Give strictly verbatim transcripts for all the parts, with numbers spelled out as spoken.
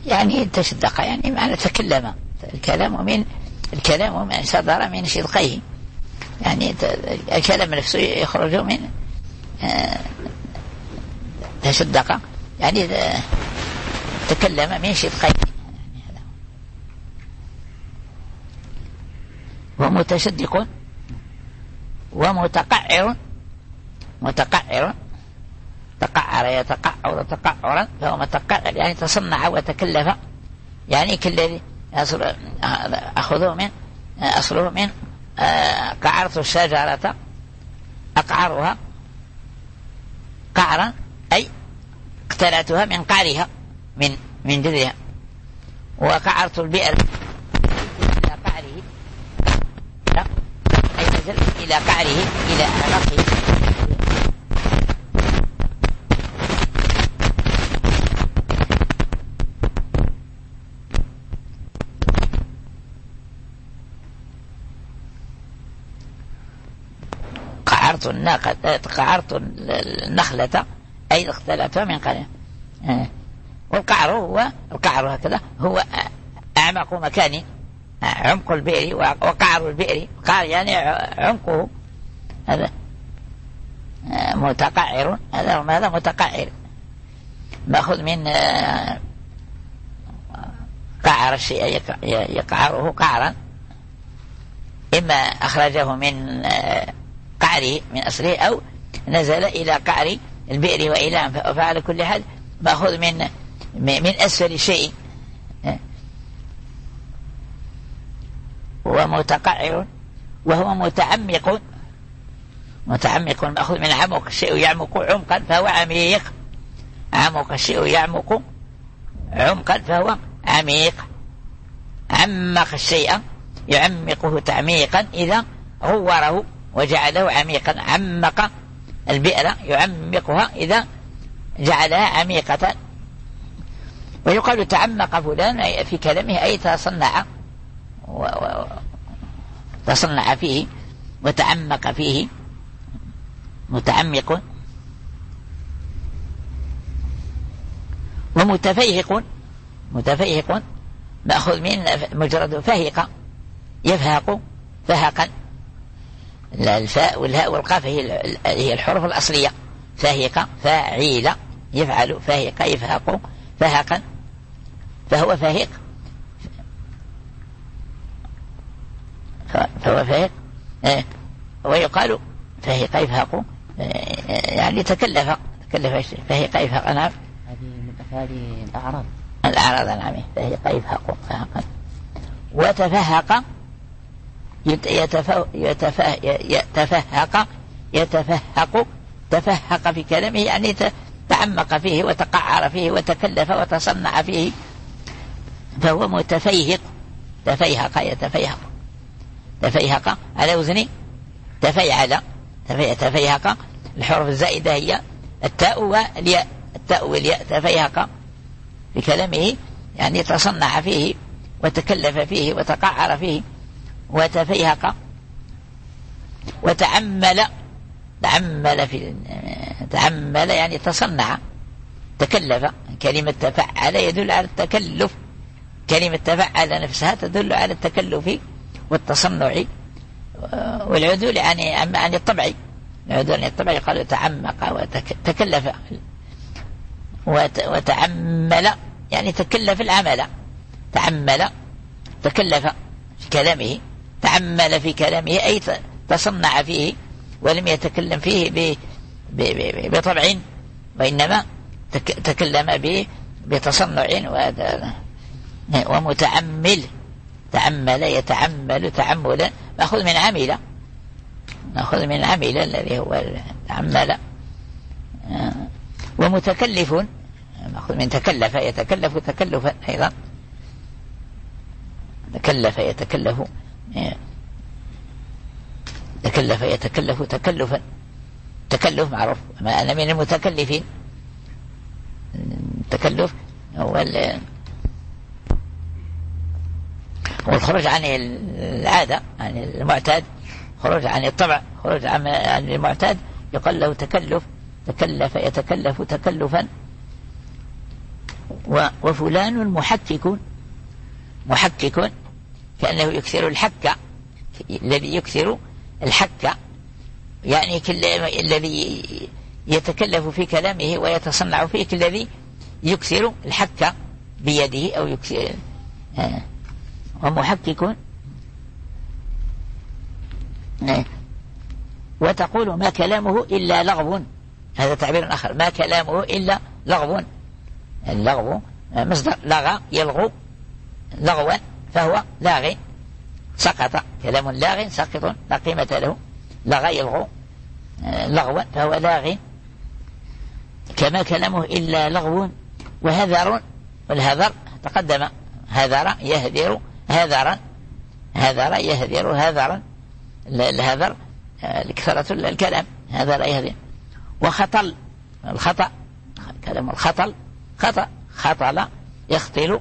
يعني تشدق يعني معنى تكلم، الكلام من الكلام من صدر من شدقيه، يعني الكلام نفسه يخرج من تشدق يعني تكلم من شدقيه. ومتشدق ومتقعر، متقعر تقعر يتقعر تقعرا، فهو متقعر يعني تصنع وتكلف، يعني كالذي أخذوه من أصله من قعرت الشجرة أقعرها قعرا، أي اقتلعتها من قعرها من من جذرها. وقعرت البئر إلى قعره، لا أي نزلت إلى قعره إلى أعماقه. قعرت الناقة قعرت النخلة أي اختلتها من قرية. والقعر هو القعر هكذا هو أعمق مكان، عمق البئر وقعر البئر، قعر يعني عمقه، هذا متقعر، هذا هذا متقعر مأخذ من قعر الشيء يقعره قعرا، إما أخرجه من قعره من أصله أو نزل إلى قعر البئر وإلى، فعلى كل حال مأخذ من من أسفل شيء. ومتقعر وهو متعمق، متعمق مأخذ من عمق، الشيء يعمق عمقا فهو عميق، عمق الشيء يعمق عمقا فهو عميق. عمق الشيء يعمقه تعميقا إذا غوره وجعله عميقا. عمق البئر يعمقها إذا جعلها عميقة. ويقال تعمق فلان في كلامه أي تصنع و... و... تصنع فيه وتعمق فيه، متعمق. ومتفيهق، متفيهق مأخذ من مجرد فهق يفهق فهقا، الفاء والهاء والقاف هي الحروف الأصلية. فهق فاعيل يفعل، فهق يفهق فهقا، فهو فهق فهو فهق. ويقال فهق يفهق يعني تكلف، تكلف فهق يفهق. نعم هذه من هذه الأعراض، الأعراض نعم. فهق يفهق فهقا. وتفهق يتفهق يتفهق يتفهق تفهق في كلامه يعني تعمق فيه وتقعر فيه وتكلف وتصنع فيه، فهو متفيهق. تفيهق يتفيهق، تفيهق على وزن تفيعل. تفيهق الحروف الزائدة هي التاء والياء، التاء والياء. تفيهق في كلامه يعني تصنع فيه وتكلف فيه وتقعر فيه. وتفيهق. وتعمل، تعمل في تعمل يعني تصنع تكلف. كلمة تفعل يدل على التكلف، كلمة تفعل نفسها تدل على التكلف والتصنع والعدول عن عن الطبع. العدول عن الطبع قالوا تعمق وتكلف. وتعمل يعني تكلف العمل، تعمل تكلف في كلامه، تعمل في كلامه أي تصنع فيه ولم يتكلم فيه بطبع، وإنما تكلم به بتصنع. ومتعمل، تعمل يتعمل تعملا مأخذ من عمل، مأخذ من عمل الذي هو تعمل. ومتكلف مأخذ من تكلف يتكلف تكلفا أيضا. تكلف يتكلف تكلف يتكلف تكلفا، تكلف معروف. ما أنا من المتكلفين. التكلف هو والخروج عن العادة، عن المعتاد، خروج عن الطبع، خروج عن المعتاد، يقال له تكلف. تكلف يتكلف تكلفا. وفلان محكك، محكك كأنه يكثر الحك، الذي يكثر الحك يعني الذي يتكلف في كلامه ويتصنع فيه، الذي يكثر الحك بيده أو يكثر. آه. ومحكك. آه. وتقول ما كلامه إلا لغو، هذا تعبير آخر، ما كلامه إلا لغو. اللغو مصدر لغى يلغو لغوا، فهو لاغ، سقط، كلام لاغ سقط لا قيمة له، لغى يلغو لغوا فهو لاغ. كما كلامه إلا لغو. وهذر، والهذر تقدم، هذر يهذر هذرا، هذر يهذر هذرا، الهذر لكثرة الكلام، هذا يهذر. وخطل، الخطأ، كلام الخطل خطأ، خطل يخطل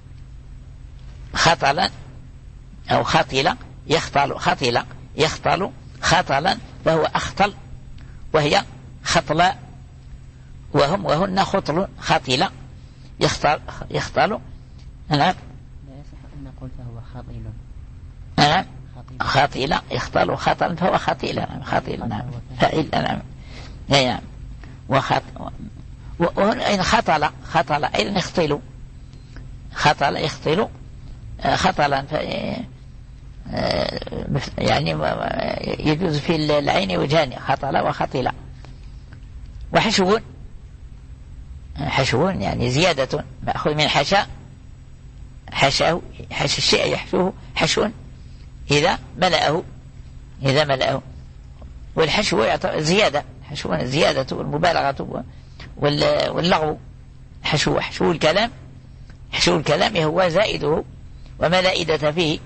خطلا أو خطل يخطل، خطل يخطل خطلا فهو أخطل، وهي خطلاء، وهم وهن خطل خطل يخطل يخطل. نعم. لا يصح أن نقول فهو خطيل. نعم. خطيل يخطل خطلا فهو خطيل. نعم. خطيل. نعم. فعل. نعم. نعم. وخط وأين خطل، خطل أين يخطل، خطل يخطل خطلا يعني يجوز في العين وجهان، خطل وخطل. وحشو، حشو يعني زيادة، مأخذ من حشا، حشاه، حش الشيء يحشوه حشو إذا ملأه، إذا ملأه. والحشو زيادة، حشو زيادة والمبالغة واللغو. حشو، حشو الكلام، حشو الكلام هو زائده وما لا إدة فيه.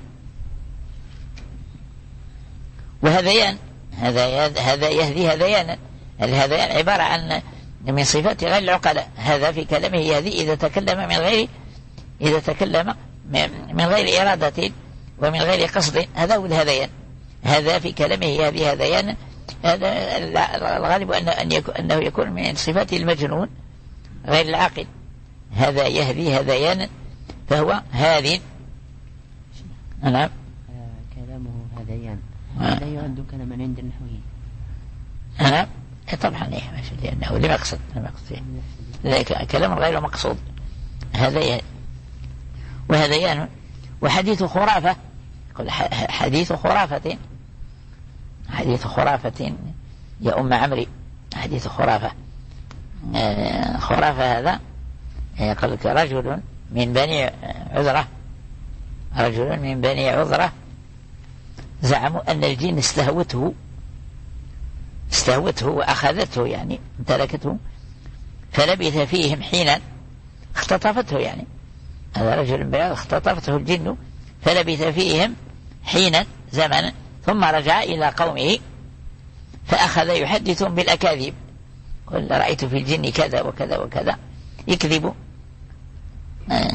وهذيان، هذا هذا يهدي هذيانا، الهذيان عبارة عن من صفات غير العقلاء. هذا في كلامه يهدي إذا تكلم من غير، إذا تكلم من غير إرادة ومن غير قصد، هذا هو الهذيان. هذا في كلامه يهدي هذيانا، هذا الغالب أن أنه يكون من صفات المجنون غير العاقل. هذا يهدي هذيانا فهو هادٍ. نعم. كلامه هذيان لا يعد كلاما عند النحويين. نعم. طبعا إيه، لأنه لمقصد، لمقصد كلام غير مقصود. هذا وهذيان. وحديث خرافة، حديث خرافة، حديث خرافة يا أم عمري، حديث خرافة. آه خرافة هذا يقول لك رجل من بني عذرة، رجل من بني عذرة زعموا أن الجن استهوته، استهوته وأخذته يعني امتلكته، فلبث فيهم حينا، اختطفته يعني، هذا رجل من بني عذرة اختطفته الجن فلبث فيهم حينا زمنا، ثم رجع إلى قومه فأخذ يحدثهم بالأكاذيب، قل رأيت في الجن كذا وكذا وكذا، يكذب. آه.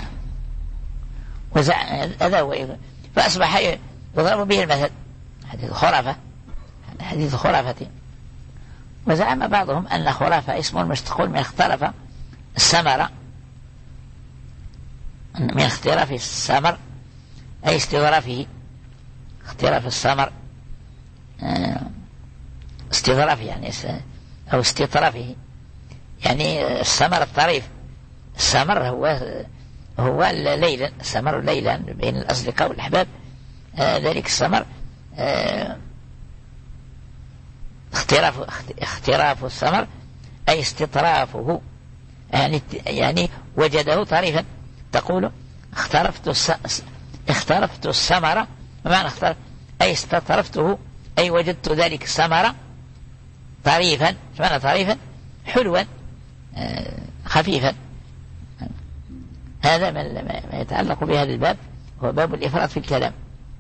هذا هو، فأصبح يضرب به المثل، حديث خرافة، حديث خرافة. وزعم بعضهم أن خرافة اسم مشتق من اختلف السمر، من اختلاف السمر أي استظرافه، اختلاف السمر استظراف يعني أو استطرافه، يعني السمر الطريف. السمر هو هو الليل، السمر ليلا بين الأصدقاء والأحباب، آه ذلك السمر آه اختراف اختراف السمر أي استطرافه، يعني يعني وجده طريفا. تقول اخترفت الس... اخترفت السمر، ومعنى اخترف أي استطرفته، أي وجدت ذلك السمر طريفا، معنى طريفا حلوا آه خفيفا. هذا ما يتعلق بهذا الباب، هو باب الإفراط في الكلام.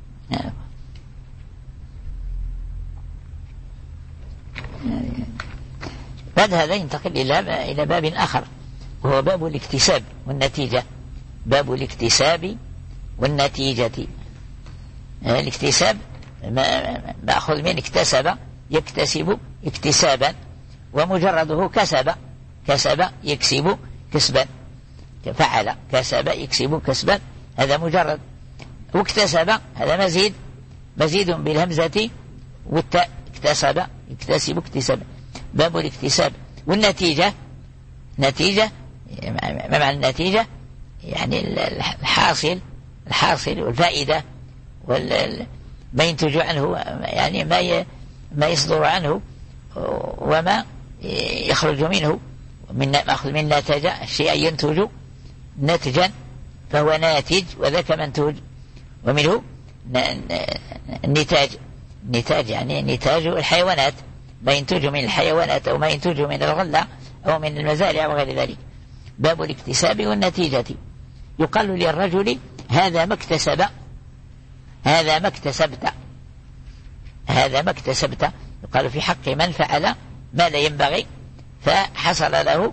بعد هذا ينتقل إلى إلى باب آخر، وهو باب الاكتساب والنتيجة. باب الاكتساب والنتيجة. الاكتساب مأخذ من اكتسب يكتسب اكتسابا، ومجرده كسب، كسب يكسب كسبا. فعل كسب يكسب كسبا هذا مجرد. واكتسب هذا مزيد مزيد بالهمزة والتاء اكتسب يكتسب اكتسب باب الاكتساب. والنتيجة نتيجة ما معنى النتيجة؟ يعني الحاصل الحاصل والفائدة ما ينتج عنه يعني ما ما يصدر عنه وما يخرج منه من مأخذ من نتج الشيء ينتج نتجا فهو ناتج وذاك منتوج. ومنه النتاج النتاج يعني نتاج الحيوانات ما ينتج من الحيوانات أو ما ينتج من الغلة أو من المزارع وغير ذلك. باب الاكتساب والنتيجة. يقال للرجل هذا ما اكتسب هذا ما اكتسبت هذا ما اكتسبت. يقال في حق من فعل ما لا ينبغي فحصل له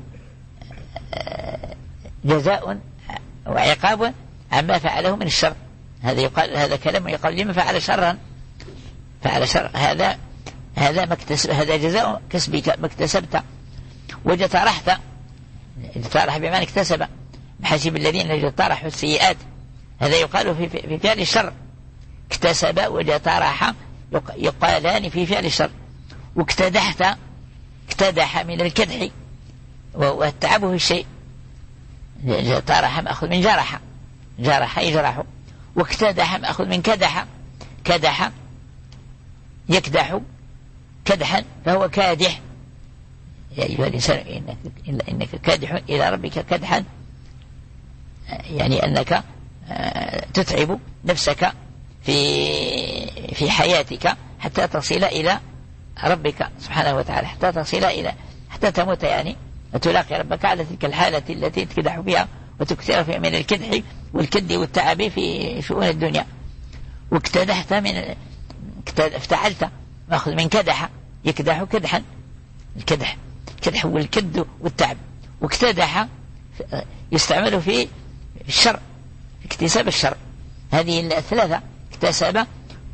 جزاء وعقاب عما فعله من الشر. هذا يقال هذا كلام يقال لمن فعل شرا فعل شر هذا هذا ما اكتسب هذا جزاء كسبك ما اكتسبت. وجترحت جترح بما اكتسب بحسب الذين اجترحوا السيئات هذا يقال في في فعل الشر. اكتسب وجترح يقالان في فعل الشر. واكتدحت اكتدح من الكدح والتعب في الشيء. جترح مأخذ من جرح جرح يجرح. واكتدح مأخذ من كدح كدح يكدح كدحا فهو كادح. يا أيها الإنسان إنك, إنك كادح إلى ربك كدحا يعني أنك تتعب نفسك في في حياتك حتى تصل إلى ربك سبحانه وتعالى حتى تصل إلى حتى تموت يعني وتلاقي ربك على تلك الحالة التي تكدح بها وتكثر فيها من الكدح والكد والتعب في شؤون الدنيا. واكتدحت من افتعلت مأخذ من كدح يكدح كدحا الكدح كدح والكد والتعب. واكتدح يستعمل في الشر في اكتساب الشر. هذه الثلاثة اكتسب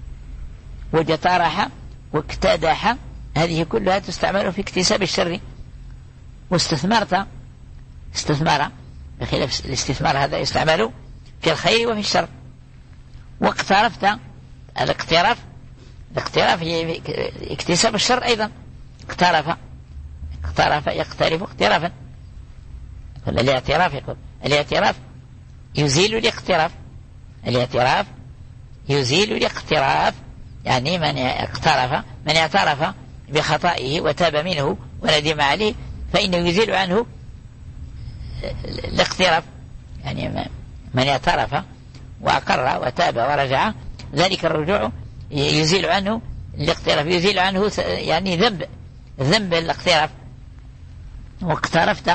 وجترح واكتدح هذه كلها تستعمل في اكتساب الشر. واستثمرت استثمار بخلاف الاستثمار هذا يستعمل في الخير وفي الشر. واقترفت الاقتراف الاقتراف هي اكتساب الشر أيضا. اقترف اقترف يقترف اقترافا. الاعتراف يقول الاعتراف يزيل الاقتراف الاعتراف يزيل الاقتراف يعني من اقترف من اعترف بخطئه وتاب منه وندم عليه فإنه يزيل عنه الاقتراف يعني من اعترف وأقر وتاب ورجع ذلك الرجوع يزيل عنه الاقتراف يزيل عنه يعني ذنب ذنب الاقتراف. واقترفت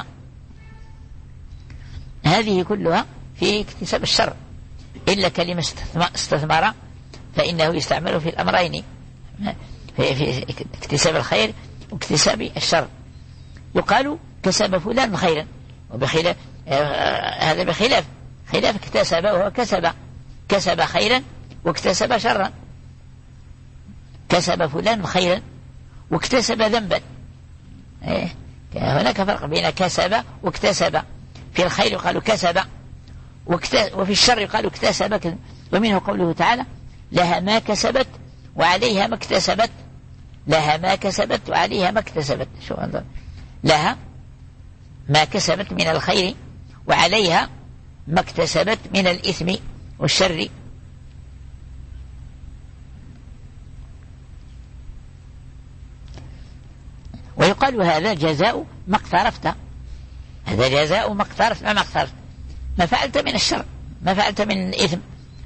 هذه كلها في اكتساب الشر إلا كلمة استثمر فإنه يستعمل في الأمرين في اكتساب الخير واكتساب الشر. يقال كسب فلان خيرا وبخلاف هذا بخلاف خلاف اكتسب وهو كسب كسب خيرا واكتسب شرا. كسب فلان خيرا واكتسب ذنبا. هناك فرق بين كسب واكتسب. في الخير يقال كسب وفي الشر يقال اكتسب. ومنه قوله تعالى لها ما كسبت وعليها ما اكتسبت لها ما كسبت وعليها ما اكتسبت. شو انظر لها ما كسبت من الخير وعليها ما اكتسبت من الإثم والشر. ويقال هذا جزاء ما اقترفت هذا جزاء ما اقترفت ما اقترفت ما فعلت من الشر ما فعلت من الإثم.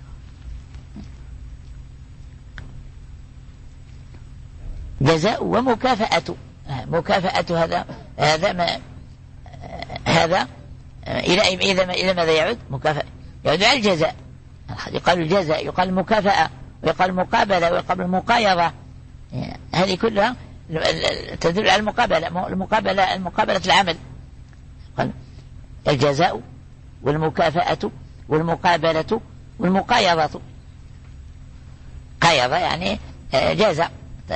جزاء ومكافأة مكافأة هذا هذا ما هذا إلى إلى إلى ماذا يعود؟ مكافأة يعود على الجزاء. يقال الجزاء يقال المكافأة ويقال المقابلة ويقال المقايضة. هذه كلها تدل على المقابلة المقابلة المقابلة العمل. الجزاء والمكافأة والمقابلة والمقايضة. قايضة يعني جزاء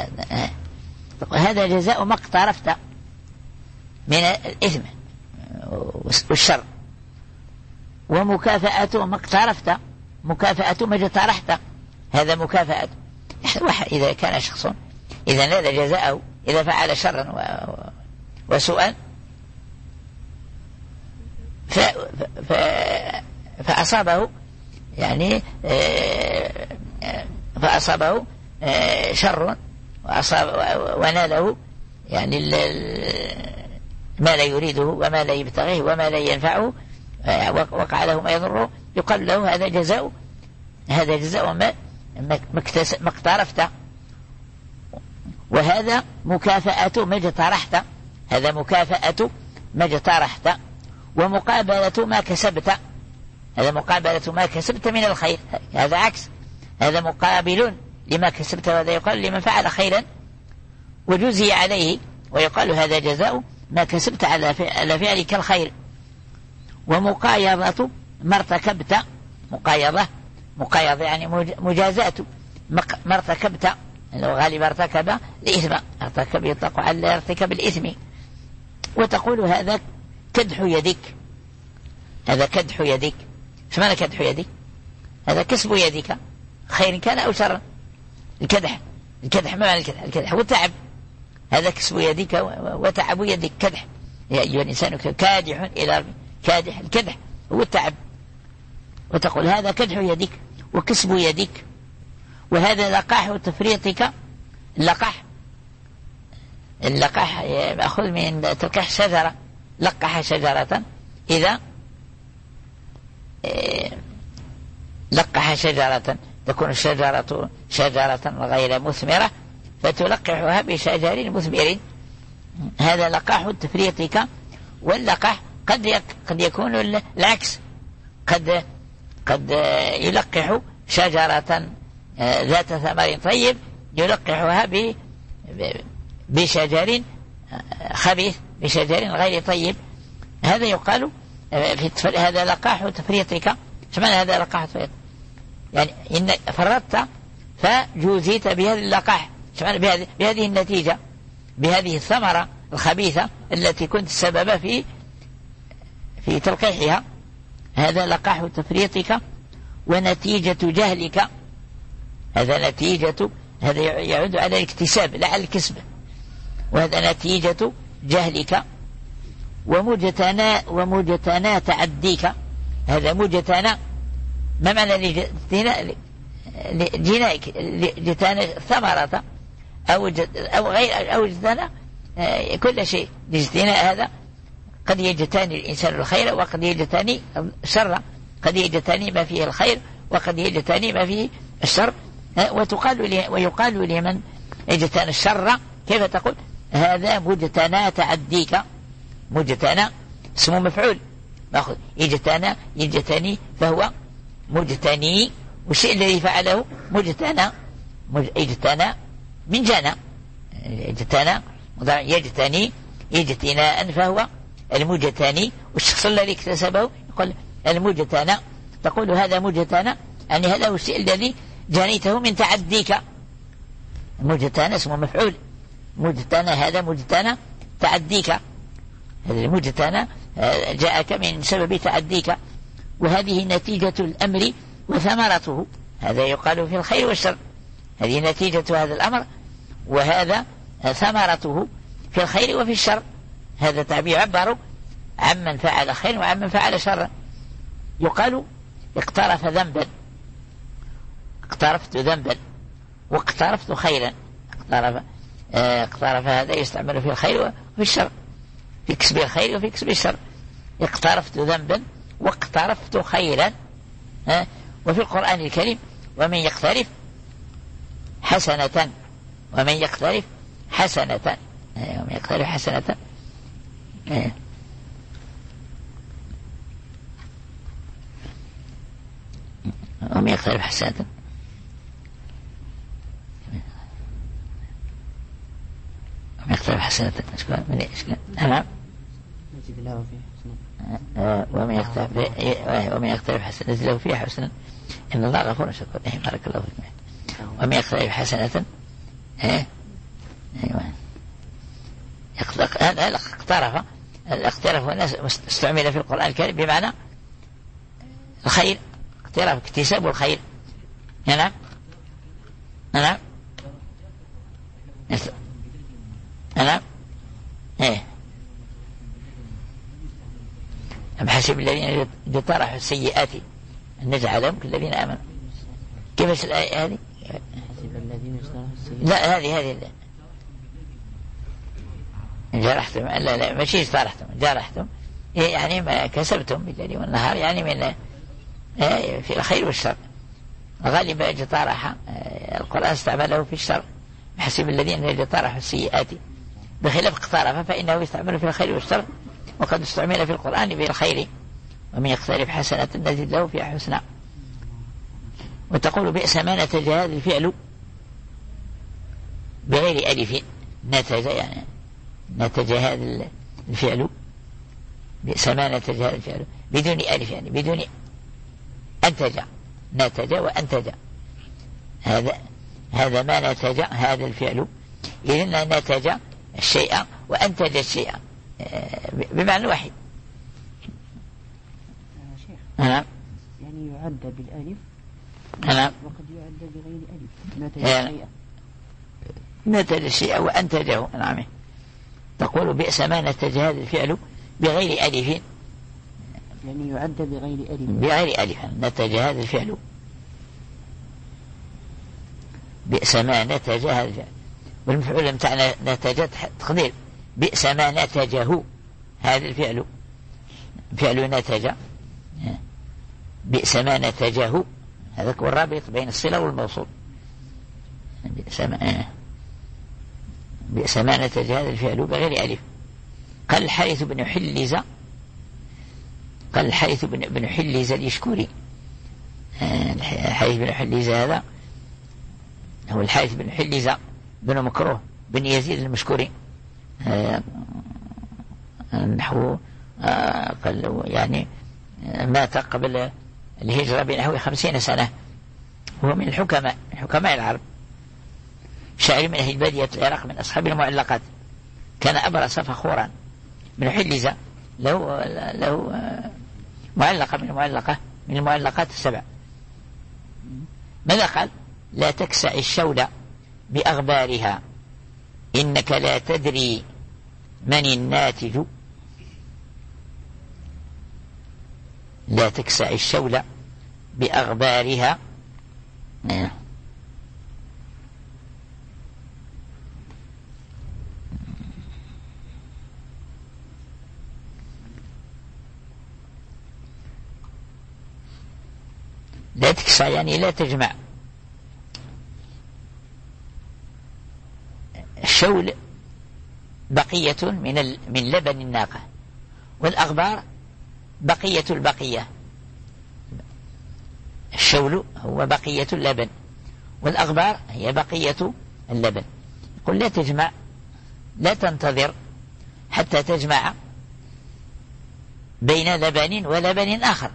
هذا جزاء ما اقترفت من الإثم والشر. ومكافأة ما اقترفت، مكافأة ما اجترحت، هذا مكافأة. إذا كان شخص إذا نال جزاءه إذا فعل شرا وسوءا ف... ف... فأصابه يعني فأصابه شر وأصاب وناله يعني ما لا يريده وما لا يبتغيه وما لا ينفعه، وقع له ما يضره، يقال له هذا جزاء، هذا جزاء ما ما اقترفت، وهذا مكافأة ما اجترحت، هذا مكافأة ما اجترحت، ومقابلة ما كسبت، هذا مقابلة ما كسبت من الخير، هذا عكس، هذا مقابل لما كسبت، وهذا يقال لمن فعل خيرا وجزي عليه، ويقال هذا جزاء ما كسبت على فعلك الخير. ومقايضة ما ارتكبت، مقايضة مقايضة يعني مجازات ما ارتكبت، لو غالب ارتكب الإثم، ارتكب يطلق على ارتكب الإثم، وتقول هذا كدح يدك، هذا كدح يدك. ايش معنى كدح يدك؟ هذا كسب يدك خير كان أو شر. الكدح الكدح ما معنى الكدح؟ الكدح والتعب، هذا كسب يدك وتعب يدك، كدح. يا أيها الإنسان كادح إلى ربه، كادح الكدح هو التعب، وتقول هذا كدح يدك وكسب يدك. وهذا لقاح تفريطك، اللقاح اللقاح يأخذ من تلقاح شجرة، لقح شجرة إذا لقح شجرة تكون الشجرة شجرة غير مثمرة فتلقحها بشجر مثمر، هذا لقاح تفريطك. واللقاح قد قد يكون العكس، قد قد يلقح شجرة ذات ثمر طيب يلقحها بشجر خبيث، بشجر غير طيب، هذا يقال في هذا لقاح تفريطك. ايش معنى هذا لقاح تفريط؟ يعني إن فرطت فجوزيت بهذا اللقاح، ايش معنى بهذه بهذه النتيجة، بهذه الثمرة الخبيثة التي كنت السبب في في تلقيحها، هذا لقاح تفريطك. ونتيجة جهلك، هذا نتيجة، هذا يعود على الاكتساب لا على الكسب، وهذا نتيجة جهلك. ومجتنى ومجتنى تعديك، هذا مجتنى ما معنى لجنائك؟ جتنى ثمرة أو أو غير أو جتنى كل شيء. الاجتناء هذا قد يجتني الإنسان الخير وقد يجتني الشر، قد يجتني ما فيه الخير وقد يجتني ما فيه الشر. وتقال لي ويقال لمن يجتنى الشر كيف تقول؟ هذا مجتنى تعديك. مجتنى اسمه مفعول، ناخذ يجتنى يجتني فهو مجتني، والشيء الذي فعله مجتنى، يجتنى من جنى، يجتنى يجتني يجتناء فهو المجتني، والشخص الذي اكتسبه يقول المجتنى، تقول هذا مجتنى يعني هذا هو الشيء الذي جنيته من تعديك. مجتنى اسمه مفعول، مجتنى هذا مجتنى تعديك، هذا المجتنى جاءك من سبب تعديك. وهذه نتيجة الأمر وثمرته، هذا يقال في الخير والشر، هذه نتيجة هذا الأمر وهذا ثمرته في الخير وفي الشر. هذا تعبير عبر عمن فعل خير وعمن فعل شر. يقال اقترف ذنبا، اقترفت ذنبا واقترفت خيرا. اقترف اقترف هذا يستعمل في الخير وفي الشر، في كسب الخير وفي كسب الشر. اقترفت ذنبا واقترفت خيرا. ها؟ وفي القرآن الكريم ومن يقترف حسنة، ومن يقترف حسنة، ومن يقترف حسنة، ومن يقترف حسنة، ومن يقترف حسنة من إيش؟ نعم. ومن يقترف ومن يقترف حسنة نزل له فيها حسنا إن الله غفور شكور. بارك الله فيكم. ومن يقترف حسنة ايه ايوه هذا اقترف. الاقتراف والناس استعمل في القرآن الكريم بمعنى الخير، اقتراف اكتساب الخير. نعم نعم نعم ايه أم حسب الذين اجترحوا السيئات أن نجعلهم كالذين آمنوا. كيف الآية هذه؟ حسب الذين اجترحوا السيئات. لا هذه هذه جرحتم، لا لا ماشي اجترحتم، جرحتم يعني ما كسبتم بالليل والنهار، يعني من في الخير والشر. غالبا اجترح القرآن استعمله في الشر، حسب الذين اجترحوا السيئات، بخلاف اقترف فإنه يستعمل في الخير والشر، وقد استعمل في القرآن بالخير. ومن يقترف حسنة نزد له فيها حسنى. وتقول بئس ما نتج هذا الفعل بغير ألف. نتج يعني نتج هذا الفعل، بئس ما نتج هذا الفعل بدون ألف، يعني بدون أنتج. نتج وأنتج، هذا هذا ما نتج هذا الفعل. إذن نتج الشيء وأنتج الشيء بمعنى واحد. نعم يعني يعد بالألف. نعم وقد يعد بغير ألف. نتج الشيء نتج الشيء وأنتجه. نعم. تقول بئس ما نتج هذا الفعل بغير ألف، يعني يعد بغير ألف. بغير ألف نتج هذا الفعل. بئس ما نتج هذا الفعل، والمفعول متاعنا نتج تقدير بئس ما نتجه هذا الفعل. فعل نتج بئس ما نتجه، هذا هو الرابط بين الصلة والموصول. بئس ما بئس ما نتج هذا الفعل بغير ألف. قال الحارث بن حلز، قال الحارث بن بن حلز اليشكري. الحارث بن حلز هذا هو الحارث بن حلز بن مكروه بن يزيد المشكوري، نحو قال يعني مات قبل الهجرة بنحو خمسين سنة. هو من الحكماء، من حكماء العرب، شاعر من أهل بادية العراق، من أصحاب المعلقات. كان أبرص فخورا. من حلز له له معلقة من المعلقة من المعلقات السبع. ماذا قال؟ لا تكسع الشول بأغبارها إنك لا تدري من الناتج. لا تكسع الشول بأغبارها. لا تكسع يعني لا تجمع. الشول بقية من من لبن الناقة، والأغبار بقية البقية. الشول هو بقية اللبن، والأغبار هي بقية اللبن. يقول لا تجمع، لا تنتظر حتى تجمع بين لبن ولبن آخر،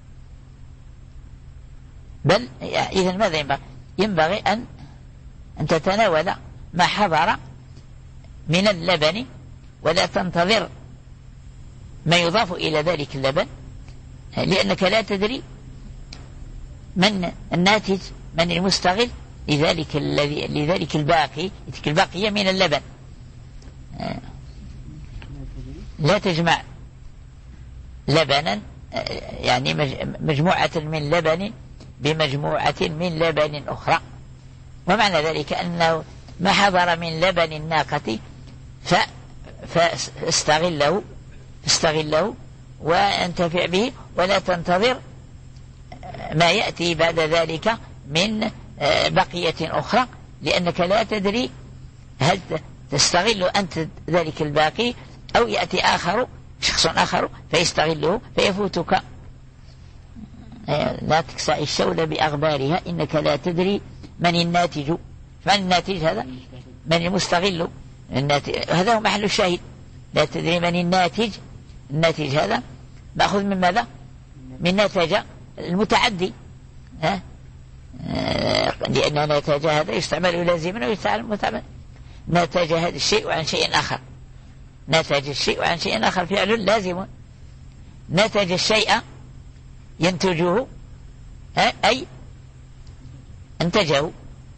بل إذن ماذا ينبغي؟ ينبغي أن أن تتناول ما حضر من اللبن، ولا تنتظر ما يضاف إلى ذلك اللبن، لأنك لا تدري من الناتج، من المستغل لذلك الذي لذلك الباقي تلك الباقية من اللبن. لا تجمع لبنا يعني مجموعة من لبن بمجموعة من لبن أخرى. ومعنى ذلك أنه ما حضر من لبن الناقة فاستغله استغله وانتفع به، ولا تنتظر ما يأتي بعد ذلك من بقية أخرى، لأنك لا تدري هل تستغل أنت ذلك الباقي أو يأتي آخر شخص آخر فيستغله فيفوتك. لا تكسع الشول بأغبارها إنك لا تدري من الناتج. من الناتج؟ هذا من المستغل. الناتج هذا هو محل الشاهد. لا تدري من الناتج. الناتج هذا مأخذ من ماذا؟ من نتج المتعدي، ها؟ لأن نتج هذا يستعمل لازما ويستعمل متعمل. نتج هذا الشيء عن شيء آخر. نتج الشيء عن شيء آخر فعل لازم. نتج الشيء ينتجه أي انتجه.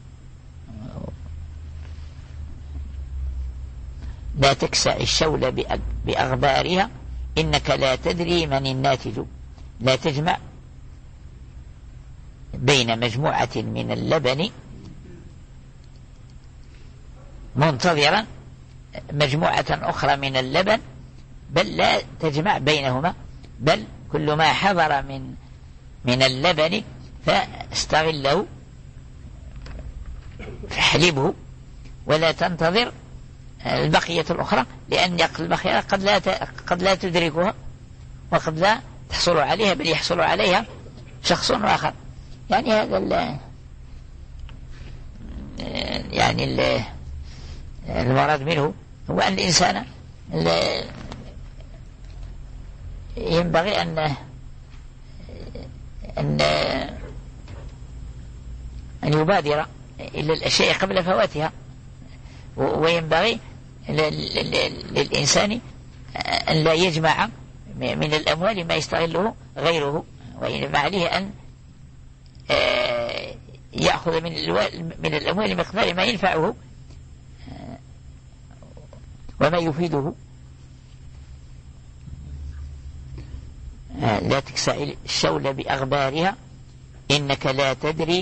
لا تكسع الشول بأغبارها إنك لا تدري من الناتج. لا تجمع بين مجموعة من اللبن منتظرا مجموعة أخرى من اللبن، بل لا تجمع بينهما، بل كل ما حضر من من اللبن فاستغله فاحلبه، ولا تنتظر البقية الأخرى، لأن البقية قد لا قد لا تدركها وقد لا تحصل عليها، بل يحصل عليها شخص آخر. يعني هذا ال يعني ال المراد منه هو أن الإنسان ينبغي أن أن أن يبادر إلى الأشياء قبل فواتها، وينبغي للإنسان أن لا يجمع من الأموال ما يستغله غيره، وإنما عليه أن يأخذ من الأموال مقدار ما ينفعه وما يفيده. لا تكسع الشول بأغبارها إنك لا تدري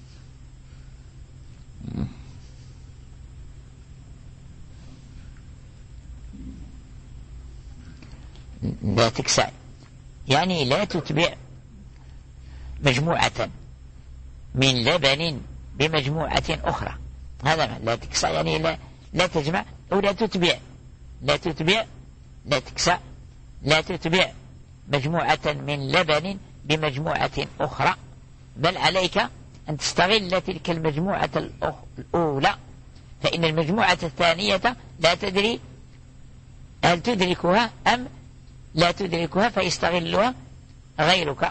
لا تكسع يعني لا تتبع مجموعة من لبن بمجموعة أخرى. هذا لا تكسع يعني لا, لا تجمع أو لا تتبع لا تتبع لا تكسع لا تتبع مجموعة من لبن بمجموعة أخرى، بل عليك أن تستغل تلك المجموعة الأولى، فإن المجموعة الثانية لا تدري هل تدركها أم لا تدركها فيستغلها غيرك.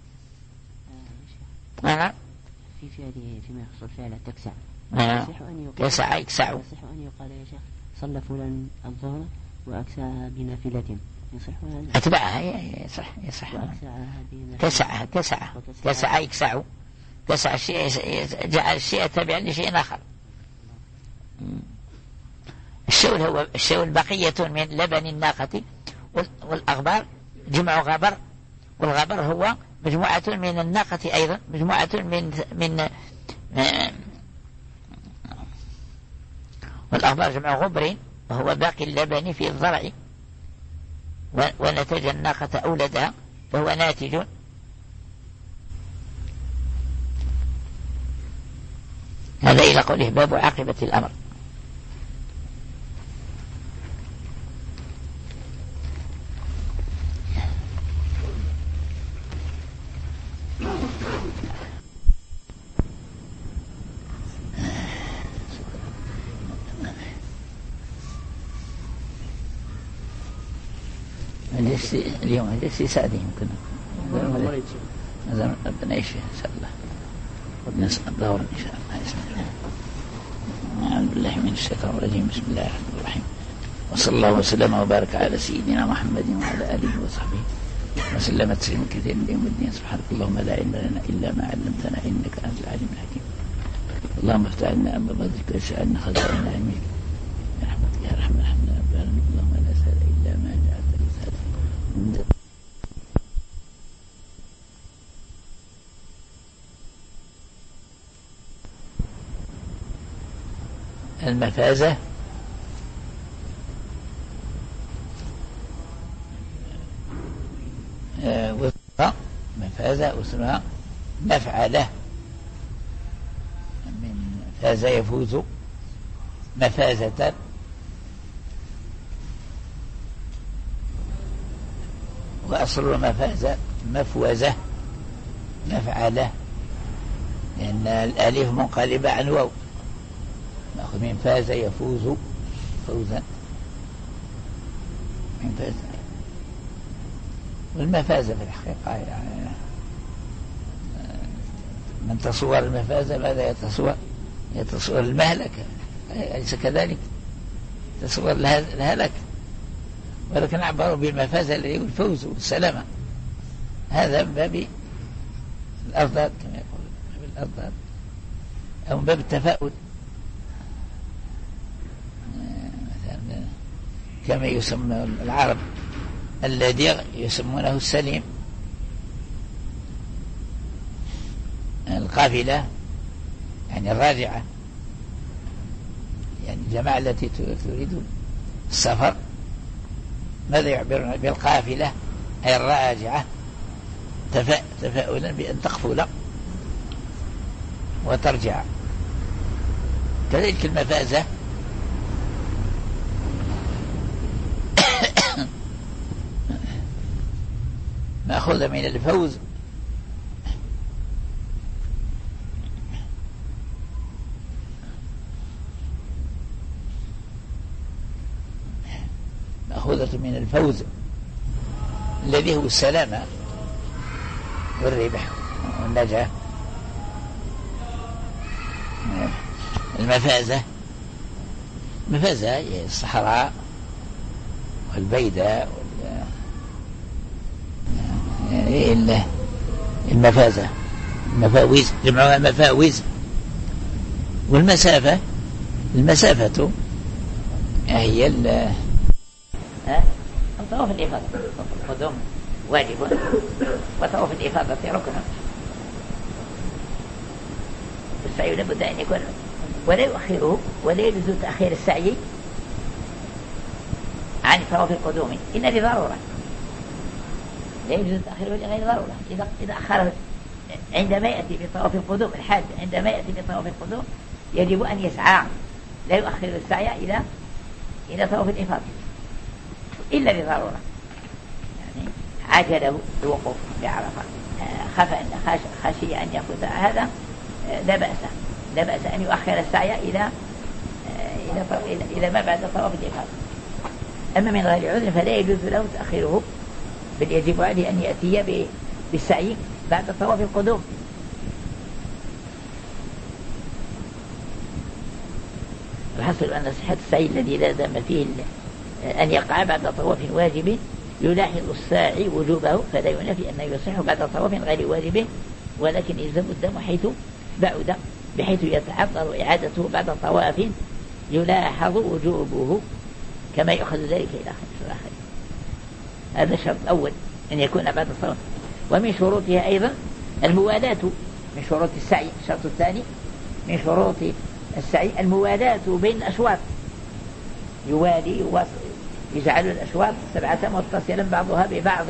آه. في فعله فيما يخص الفعل تكسع آه. يسع يكسع. يصح أن يقال يا شيخ صلى فلان الظهر وأكسعها بنافلة، يصح هذا؟ أتبعها يصح يصح. كسعها كسعها كسع يكسع كسع الشيء جعل الشيء تابعا لشيء آخر. الشول هو الشول بقية من لبن الناقة، والأغبار جمع غبر، والغبر هو مجموعة من الناقة أيضا، مجموعة من من والأغبار جمع غبر، وهو باقي اللبن في الضرع، ونتج الناقة أولدها فهو ناتج. هذا إلى قوله باب عاقبة الأمر. اليوم جلسي سعدي يمكن ربنا يشفي إن شاء الله، نسأل دورا إن شاء الله. بسم الله أعوذ بالله من الشيطان الرجيم. بسم الله الرحمن الرحيم، وصلى الله وسلم وبارك على سيدنا محمد وعلى آله وصحبه وسلم تسليما كثيرا ليوم الدين. سبحانك اللهم لا علم لنا إلا ما علمتنا إنك أنت العليم الحكيم. اللهم افتح لنا أبواب رزقك وسعنا خزائن علمك برحمتك يا أرحم الراحمين. اللهم لا سهل إلا ما جعلته سهلا. المفازة وثرة مفازة وثرة مفعلة من فاز يفوز مفازة، وأصل مفازة مفوزة مفعلة، لأن الألف منقلبة عن واو، نأخذ من فاز يفوز فوزا من فاز. والمفازة في الحقيقة يعني من تصور المفازة ماذا يتصور؟ يتصور المهلكة، أليس كذلك؟ تصور الهلك، ولكن عبروا بالمفازة اللي يقول الفوز والسلامة. هذا من باب الأضداد كما يقول، باب الأضداد أو من باب التفاؤل، كما يسمى العرب الذي يسمونه السليم، القافلة يعني الراجعة، يعني الجماعة التي تريد السفر ماذا يعبرون بالقافلة؟ أي الراجعة، تفاؤلا بأن تقفل وترجع. كذلك المفازة مأخوذة من الفوز، مأخوذة من الفوز الذي هو السلامة والربح والنجاة. المفازة المفازة هي الصحراء والبيداء وال... المفازة المفاوز جمعها مفاوز. والمسافة المسافة هي ال طواف الإفاضة، القدوم واجب وطواف الإفاضة ركن، السعي لابد أن يكون ولا يؤخره، ولا يجوز تأخير السعي عن طواف القدوم إلا لضرورة، لا يجوز تأخيره لغير ضرورة. إذا إذا أخره عندما يأتي بطواف القدوم، الحاج عندما يأتي بطواف القدوم يجب أن يسعى، لا يؤخر السعي إلى إلى طواف الإفاضة إلا لضرورة، يعني عجله الوقوف بعرفة، خاف أن خشي أن يفوت هذا، لا بأس لا بأس أن يؤخر السعي إلى إلى إلى ما بعد طواف الإفاضة. أما من غير عذر فلا يجوز له تأخيره، بل يجب عليه أن يأتي بالسعي بعد طواف القدوم. الحصل أن صحة السعي الذي لا دام فيه أن يقع بعد طواف واجب يلاحظ الساعي وجوبه، فلا ينافي أنه يصح بعد طواف غير واجب، ولكن يلزم الدم حيث بعد، بحيث يتعذر إعادته بعد طواف يلاحظ وجوبه، كما يأخذ ذلك إلى آخر. هذا الشرط الأول، أن يكون بعد الطواف. ومن شروطها أيضا الموالاة، من شروط السعي. الشرط الثاني من شروط السعي الموالاة بين الأشواط، يوالي يواصل، يجعل الأشواط سبعة متصلا بعضها ببعض،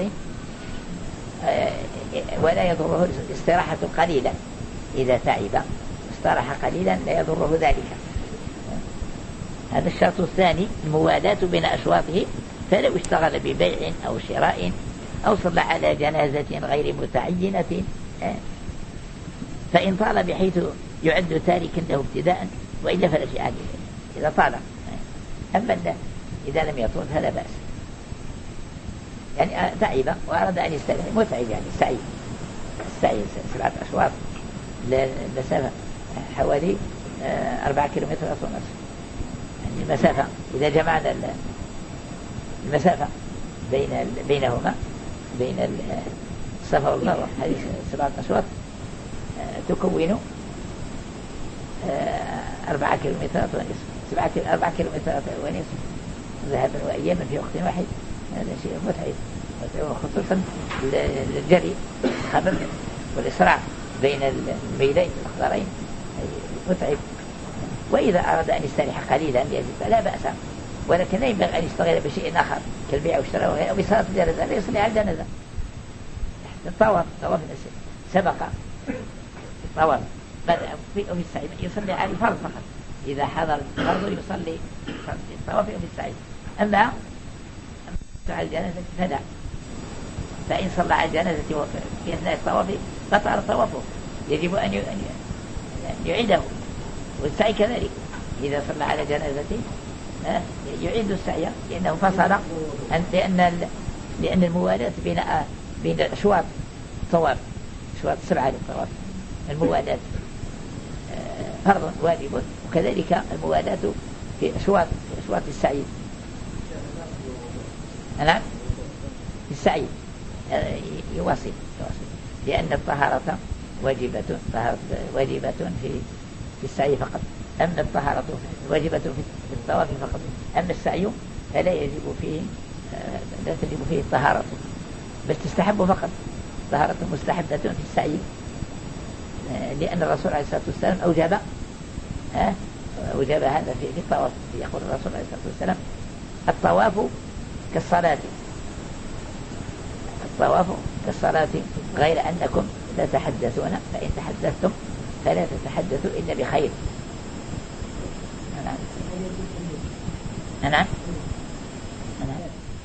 ولا يضره الاستراحة قليلا، إذا تعب استراح قليلا لا يضره ذلك. هذا الشرط الثاني الموالاة بين أشواطه، فلو اشتغل ببيع أو شراء أو صلى على جنازة غير متعينة فإن طال بحيث يعد تاركا له ابتداء، وإلا فلا شيء عليه إذا طال. أما إذا لم يطول فلا بأس، يعني تعب وأراد أن يستريح، متعب يعني السعي السعي سبعة أشواط، المسافة حوالي أربعة كيلومتر ونصف، يعني المسافة إذا جمعنا المسافة بين بينهما بين الصفا والمروة هذه سبعة أشواط تكون أربعة كيلومتر ونصف، سبعة أربعة كيلومتر ونصف ذهابا وأياما في وقت واحد. هذا شيء متعب، خصوصا الجري الخبر والإسراع بين الميلين الأخضرين متعب. وإذا أراد أن يستريح قليلا فلا بأس، ولكن لا ينبغي أن يشتغل بشيء آخر كالبيع والشراء وغيره، أو بصلاة الجنازة لا يصلي على الجنازة. الطواف طواف سبق الطواف في السعي يصلي على الفرض فقط، إذا حضر الفرض يصلي الطواف في السعي. أما على الجنازة فلا، فإن صلى على الجنازة في أثناء الطواف بطل طوافه، يجب أن يعيده. والسعي كذلك، إذا صلى على جنازة يعيد السعي، لأنه فصل، لأن لأن الموالاة بين بين أشواط الطواف، أشواط سبعة للطواف، الموالاة فرض واجب، وكذلك الموالاة في أشواط في أشواط السعي. نعم، السعي يواصل يواصل لأن الطهارة واجبة طهارة واجبة في في السعي فقط، أما الطهارة واجبة في الطواف فقط، أما السعي فلا يجب فيه لا تجب فيه الطهارة بل تستحب فقط، طهارة مستحبة في السعي، لأن الرسول عليه الصلاة والسلام أوجب أوجب هذا في الطواف. يقول الرسول عليه الصلاة والسلام الطواف كالصلاة الطواف كالصلاة غير أنكم لا تحدثون، فإن تحدثتم فلا تتحدثوا إلا بخير. نعم نعم نعم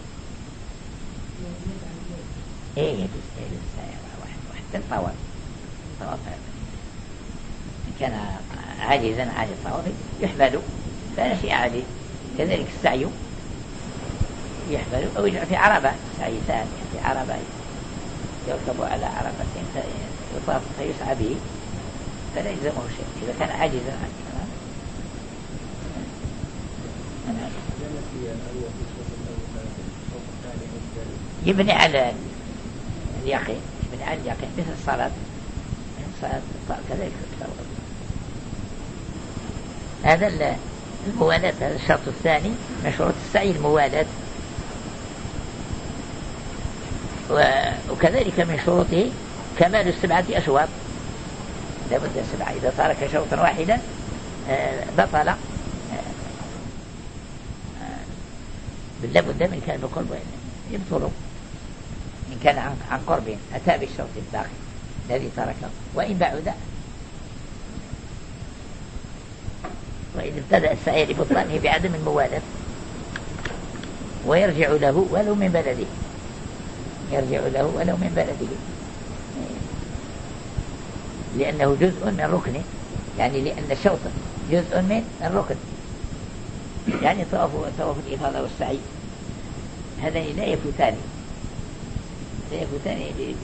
إيه يجوز يجوز واحد واحد الطواف الطواف إن كان عاجزا عن الطواف يحمل فلا شيء عاجز، كذلك السعي يحمل أو يجعل في عربة سعي ثاني في عربة يركب على عربة يطاف فيسعى به فلا يلزمه شيء إذا كان عاجزا عن يبني على اليقين يبني على اليقين مثل الصلاة صلاة كذلك هذا الموالاة. هذا الشرط الثاني من شروط السعي الموالاة، وكذلك من شروطه كمال السبعة أشواط، لابد السبعة، إذا ترك شوطا واحدا بطل لابد من كان بقرب يبطل إن كان عن قرب أتى بالشوط الباقي الذي تركه، وإن بعد وإن ابتدأ السعي لبطلانه بعدم الموالاة ويرجع له ولو من بلده يرجع له ولو من بلده لأنه جزء من ركن، يعني لأن الشوط جزء من الركن، يعني طواف طواف الإفاضة والسعي هذان لا يفوتان لا يفوتان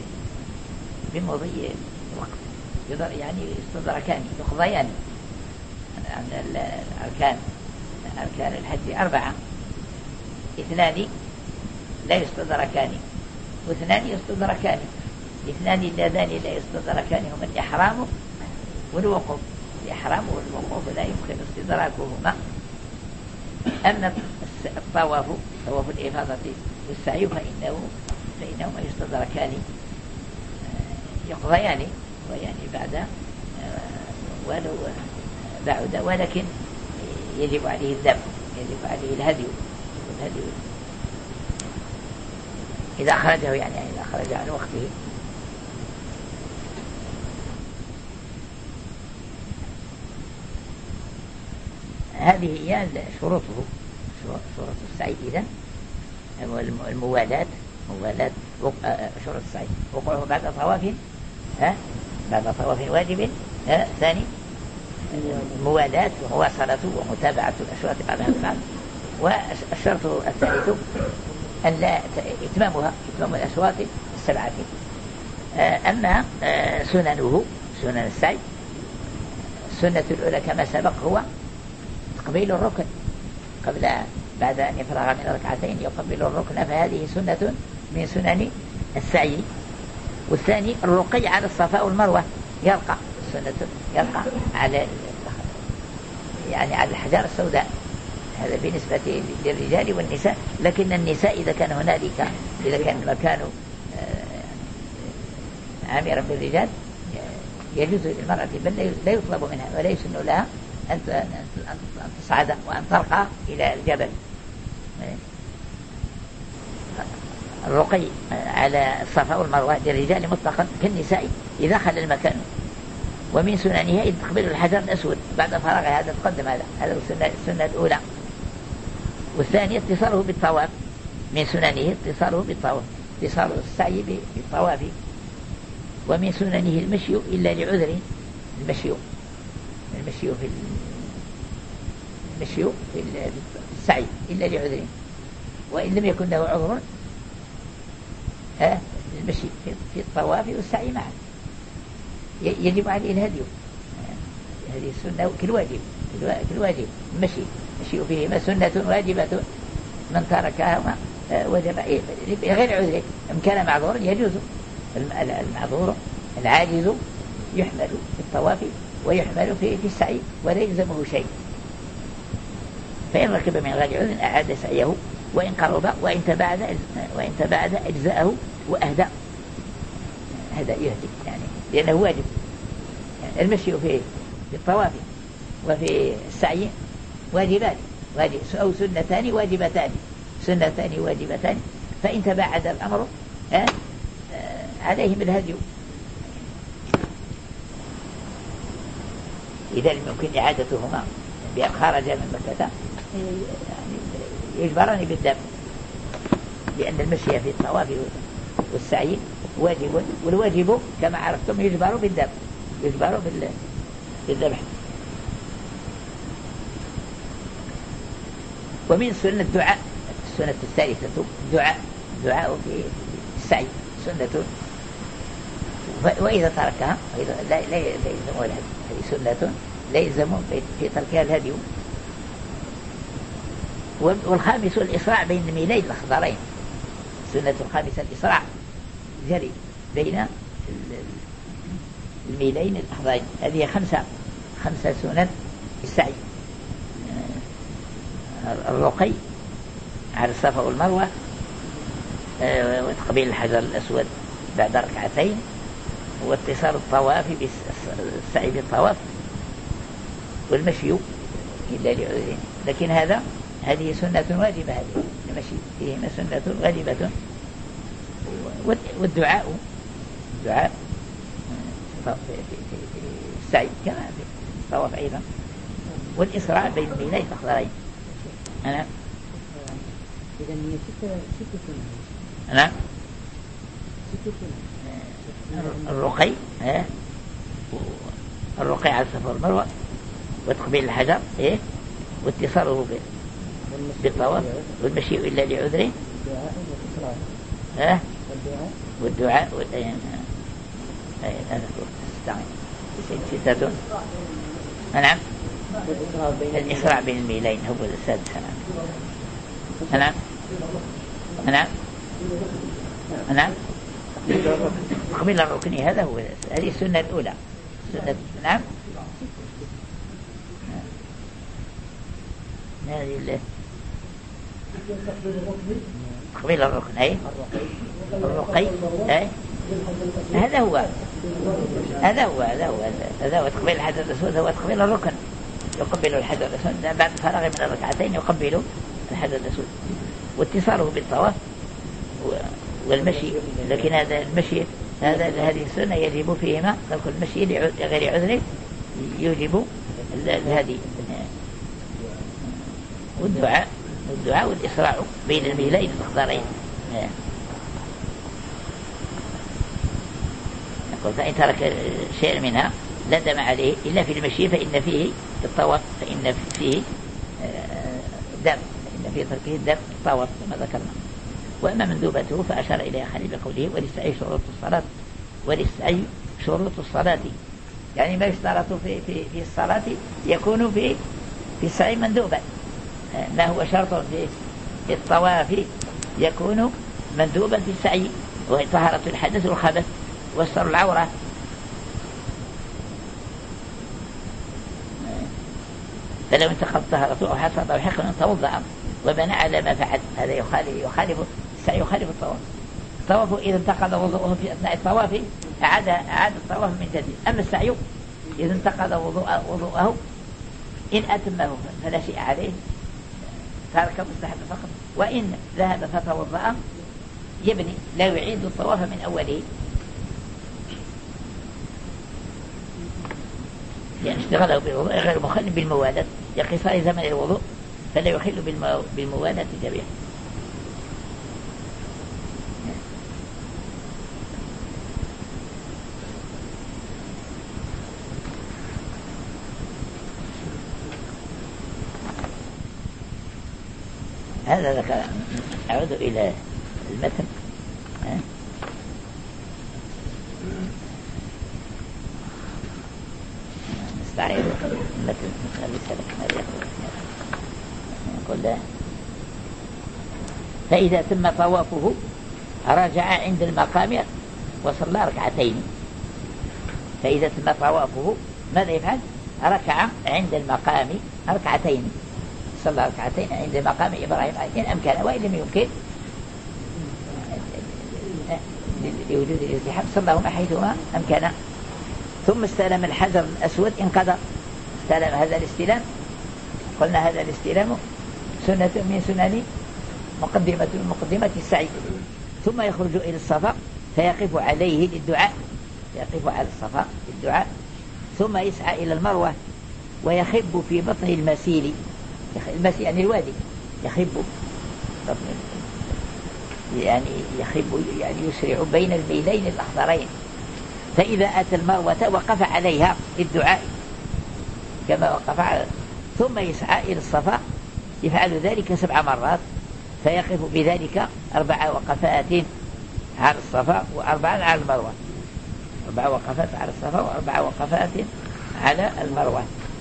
بمضي الوقت، يعني يستدركان يقضيان عن الأركان أركان الحج أربعة، اثنان لا يستدركان واثنان يستدركان، اثنان اللذان لا يستدركان هما الإحرام والوقوف، الإحرام والوقوف لا يمكن استدراكهما. أما الطواف طواف الإفاضة والسعي فإنه فإنهما يستدركان يقضيان ويعني بعد ولو بعد، ولكن يجب عليه الذبح يجب عليه الهدي الهدي إذا أخرجه يعني إذا أخرج عن وقته. هذه هي شروطه شروط السعي إذن الموالاة موالاة شروط السعي وقوعه بعد طواف ها بعد طواف واجب ها ثاني موالاة ومواصلته ومتابعة الأشواط بعدها البعض. والشرط الثالث أن لا إتمامها إتمام الأشواط السبعة. أما سننه سنن السعي السنة الأولى كما سبق هو تقبيل الركن قبل بعد أن يفرغ من ركعتين يقبل الركن، فهذه سنة من سنن السعي. والثاني الرقي على الصفا والمروة يرقى سنة يرقى على يعني على الحجار السوداء، هذا بالنسبة للرجال والنساء. لكن النساء إذا كان هنالك إذا كان المكان عامرا بالرجال يجوز للمرأة بل لا يطلب منها ولا يسن لها أن تصعد وأن ترقى إلى الجبل. الرقي على الصفا والمروة للرجال مطلقا كالنساء إذا خل المكان. ومن سننها إذ تقبل الحجر الأسود بعد فراغ هذا تقدم هذا هذا السنة, السنة الأولى. والثانية اتصاله بالطواف من سننه اتصاله بالطواف اتصال السعي بالطواف. ومن سننه المشي إلا لعذر المشي المشي في المشي في السعي إلا لعذر، وإن لم يكن له عذر المشي في الطواف والسعي معا يجب عليه الهدي. هذه السنة كالواجب كالواجب المشي المشي فيهما سنة واجبة من تركها وجب بغير عذر. إن كان معذورا يجوز. المعذور العاجز يحمل في الطواف ويحمل في في السعي ولا يلزمه شيء، فإن ركب من غير عذر أعاد سعيه وإن قرب وإن تباعد وإن تباعد أجزاءه وأهدى. هذا يهدي يعني لأنه واجب. المشي في في الطواف وفي السعي واجبان، واجب أو سنتان واجبتان، سنتان واجبتان، فإن تباعد الأمر آه آه عليهم الهدي. إذا لم يمكن إعادتهما بأن خرج من مكة يعني يجبرني بالدم، لأن المشي في الطواف والسعي واجب، والواجب كما عرفتم يجبر بالدم، يجبر بالذبح. ومن سنة الدعاء، السنة الثالثة دعاء، دعاء في السعي سنة، وإذا تركها لا لا يلزم الهدي، هذه سنة لا يلزم في تركها الهدي. والخامس الإسراع بين الميلين الأخضرين، السنة الخامسة الإسراع جري بين الميلين الأخضرين. هذه خمسة خمسة سنن السعي: الرقي على الصفا والمروة، وتقبيل الحجر الأسود بعد ركعتين، واتصال الطواف بالسعي بالطواف، والمشي إلا لعذرين. لكن هذا هذه سنة واجبة، هذه المشي فيهما سنة واجبة. والدعاء الدعاء في السعي كما في الطواف أيضا، والإسراع بين الميلين الأخضرين. أنا إذا هي ستة ستة سنة. أنا ستة سنة. الرقي ها الرقي على الصفا والمروة، وتقبيل الحجر إيه، واتصاله بالطواف، والمشي إلا لعذره، ها والدعاء والدعاء ستة. نعم. الإسراع بين الميلين هو السادس. نعم نعم نعم. تقبيل الركن هذا هو، هذه السنة الأولى سنة. نعم هذه تقبيل الركن أي الرقي أي هذا هو هذا هو هذا هو هذا هو تقبيل الحجر الأسود، هو تقبيل الركن. يقبل الحجر الأسود بعد فراغ من الركعتين، يقبل الحجر الأسود، واتصاله بالطواف والمشي. لكن هذا المشي هذا هذه السنة يجب فيهما ترك المشي لغير عذر، يوجب الهدي. والدعاء والدعاء والإسراع بين الميلين الأخضرين. يقول: فإن ترك شيء منها لا دم عليه إلا في المشي فإن فيه الطواف، فإن فيه دم، فإن فيه تركه الدم الطواف كما ذكرنا. وأما مندوبته فأشار إليها خليل بقوله: وللسعي شروط الصلاة، وللسعي شروط الصلاة، يعني ما يشترط في في في الصلاة يكون في في السعي مندوبا، ما هو شرط في الطواف يكون مندوبا في السعي، وهي طهارة الحدث والخبث واستر العورة. فلو انتقض طهارته أو حصل أو حقن توضأ وبنى على ما فعل، هذا يخالف يخالف السعي، يخالف الطواف. الطواف إذا انتقض وضوءه في أثناء الطواف أعاد أعاد الطواف من جديد. أما السعي إذا انتقض وضوءه إن أتمه فلا شيء عليه، ترك مستحب فقط، وإن ذهب فتوضأ يبني، لا يعيد الطواف من أوله، يعني اشتغله بالوضوء غير مخل بالموالاة لقصار زمن الوضوء، فلا يخل بالموالاة جميعا. هذا ذكر. أعود إلى المتن. نستعيد المتن نخلي سلك ما يقول له فإذا تم طوافه رجع عند المقام وصلى ركعتين. فإذا تم طوافه ماذا يفعل؟ ركع عند المقام ركعتين، صلى ركعتين عند مقام إبراهيم إن أمكن، وإن لم يمكن لوجود الازدحام صلىهما حيثما أمكن. ثم استلم الحجر الأسود إن قدر. استلم هذا الاستلام، قلنا هذا الاستلام سنة من سنن مقدمة من مقدمة السعي. ثم يخرج إلى الصفا فيقف عليه للدعاء، يقف على الصفا للدعاء. ثم يسعى إلى المروة ويخب في بطن المسيل، المسيل يعني الوادي، يخب بطن يعني يخب يعني يسرع بين الميلين الأخضرين. فإذا أتى المروة وقف عليها للدعاء كما وقف على، ثم يسعى إلى الصفا يفعل ذلك سبع مرات، فيقف بذلك أربع وقفات على الصفا وأربعا على المروة، أربع وقفات على الصفا وأربع وقفات على المروة.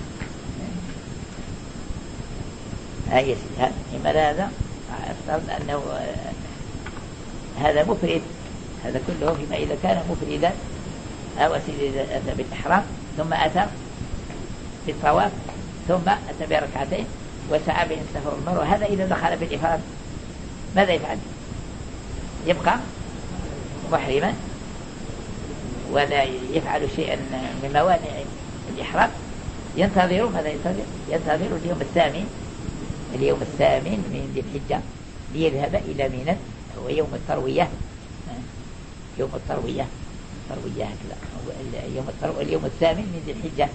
هاي لماذا هذا؟ أفترض أنه هذا مفرد، هذا كله فيما إذا كان مفردا أو إذا أتى بالإحرام ثم أتى بالطواف ثم أتى بركعتين وسعى بين الصفا والمروة. هذا إذا دخل بالإفراد ماذا يفعل؟ يبقى محرما ولا يفعل شيئا من موانع الإحرام، ينتظر ماذا ينتظر؟ ينتظر اليوم الثامن، اليوم الثامن من ذي الحجة ليذهب إلى منى، هو يوم التروية، يوم التروية التروية هكذا يوم التروية اليوم الثامن من ذي الحجة.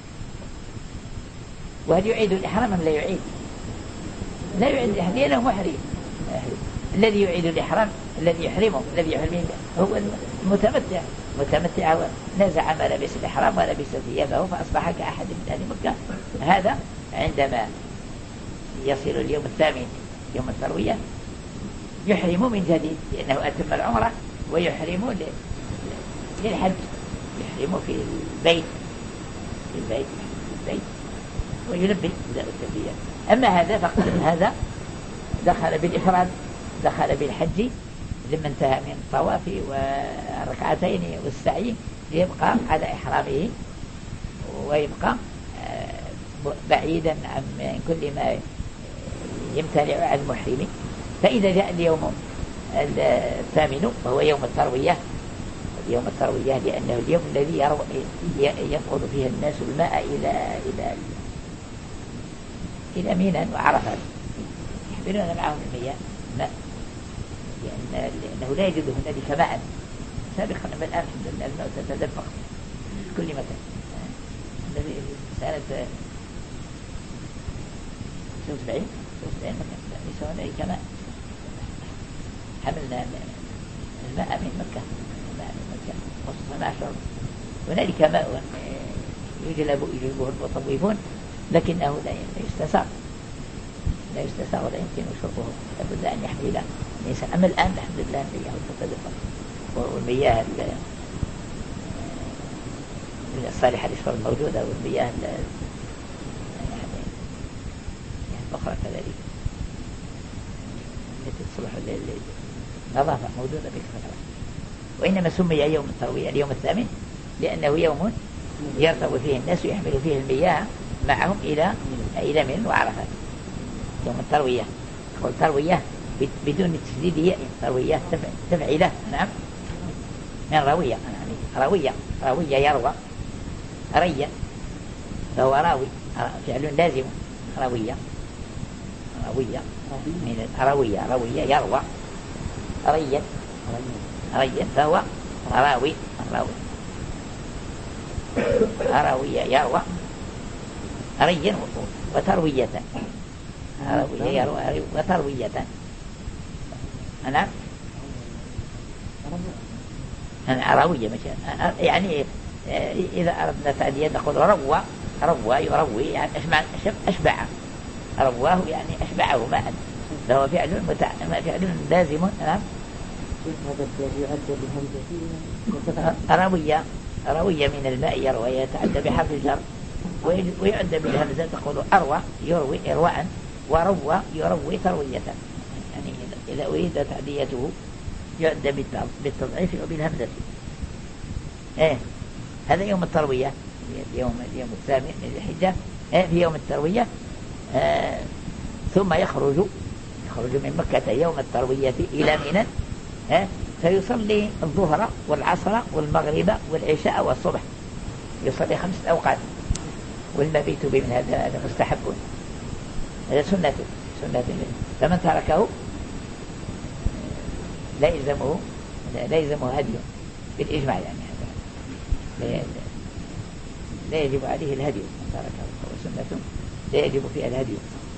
وهل يعيد الإحرام أم لا يعيد؟ لا يعيد الإحرام لأنه محرم. الذي يعيد الإحرام الذي يحرمه الذي يحرمه هو المتمتع. متمتع نزع ملابس الإحرام ولبس ثيابه فأصبح كأحد من أهل مكة. هذا عندما يصل اليوم الثامن يوم التروية يحرم من جديد لأنه أتم العمرة ويحرم للحج، يحرم في البيت في البيت في البيت ويلبي نداء التلبية. أما هذا فقط هذا دخل بالإفراد، دخل بالحج لما انتهى من الطواف والركعتين والسعي يبقى على إحرامه ويبقى بعيدا عن كل ما يمتنع عن المحرم. فإذا جاء اليوم الثامن وهو يوم التروية، يوم التروية لأنه اليوم الذي ينقل فيه الناس الماء إلى إلى إلى منى وعرفات، يحملون معهم المياه ماء لأن لأنه لا يوجد هنالك ماء سابقا. أما الآن الماء تتدفق في كل مكان. الذي سنة سبعين سبعين ليس هنالك ماء، حملنا الماء من مكة، الماء من مكة خصوصا مع شرب. هنالك ماء يجلب يجلبه المطوفون لكنه لا يستساغ لا يستساغ ولا يمكن شربه، لابد أن يحمل الإنسان. أما الآن الحمد لله المياه تتدفق والمياه الصالحة للشرب موجودة، والمياه الأخرى كذلك التي تصلح للنظافة موجودة بكثرة. وإنما سمي يوم التروية اليوم الثامن لأنه يوم يرتوي فيه الناس ويحمل فيه المياه معهم إلى إلى منى وعرفات. يوم التروية والتروية بدون تشديد ياء، تروية تفعيلة نعم من روية يعني روية روية يروى ريا فهو راوي فعل لازم روية روية من روية روية يروى ريا ريا فهو راوي راوي روية يروى ريا وتروية روية يروى وتروية أنا أنا روية مثلا يعني إذا أردنا تعدية نقول روى روى يروي يعني أشبع أشبع رواه يعني أشبعه ماء، فهو فعل متع... فعل لازم. نعم روية روية من الماء يروى يتعدى بحرف الجر ويعد بالهمزة تقول أروى يروي إرواء وروى يروي تروية يعني إذا أريد تعديته يؤدى بالتضعيف وبالهمزة. إيه هذا يوم التروية، اليوم اليوم الثامن من الحجة، إيه في يوم التروية. آه ثم يخرج يخرج من مكة يوم التروية إلى منى، إيه فيصلي الظهر والعصر والمغرب والعشاء والصبح، يصلي خمسة أوقات. والمبيت بمن هذا مستحب، هذا سنة سنة فمن تركه لا يلزمه لا يلزمه هدي بالإجماع، يعني هذا لا يجب عليه الهدي، من تركه هو سنة لا يجب فيها الهدي.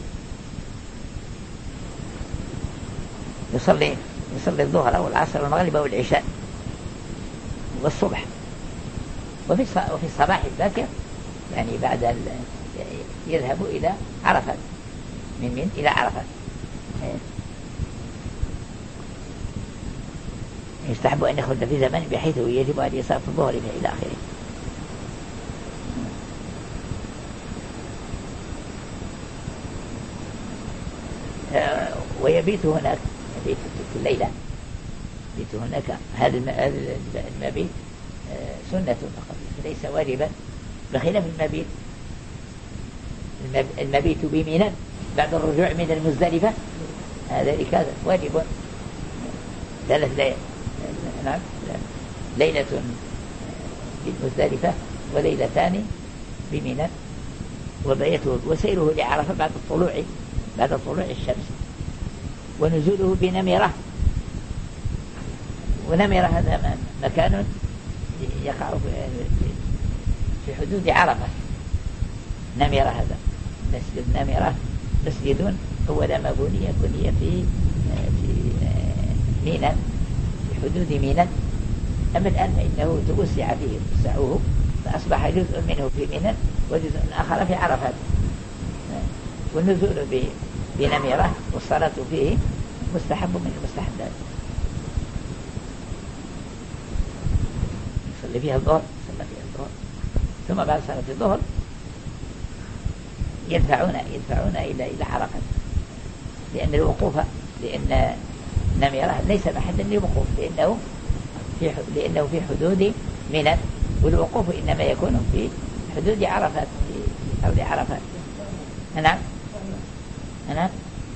يصلي يصلي الظهر والعصر والمغرب والعشاء والصبح. وفي وفي الصباح الباكر يعني بعد يذهب إلى عرفات، من من إلى عرفات. يستحب أن يخرج في زمان بحيث يجب أن يصرف الظهر إلى آخره. ويبيت هناك، يبيت في الليلة، يبيت هناك. هذا المبيت سنة فقط ليس واجبا، بخلاف المبيت المبيت بمنى بعد الرجوع من المزدلفة، ذلك واجب. ثلاث ليالي، نعم، ليلة بالمزدلفة وليلتان بمنى وبيته وسيره لعرفة بعد الطلوع بعد طلوع الشمس، ونزوله بنمرة. ونمرة هذا مكان يقع في حدود عرفة. نمرة هذا مسجد نمرة مسجد أول ما بني بني في في منى، في حدود منى. أما الآن فإنه توسع فيه توسعوه فأصبح جزء منه في منى وجزء آخر في عرفات. والنزول بنمرة والصلاة فيه مستحب من المستحبات. يصلي فيها الظهر يصلي فيها الظهر ثم بعد صلاة الظهر يدفعون يدفعون إلى إلى عرفة، لأن الوقوف لأن نمرة ليس محلا للوقوف، لأنه في لأنه في حدود منى، والوقوف إنما يكون في حدود عرفات، في أرض عرفات. نعم نعم.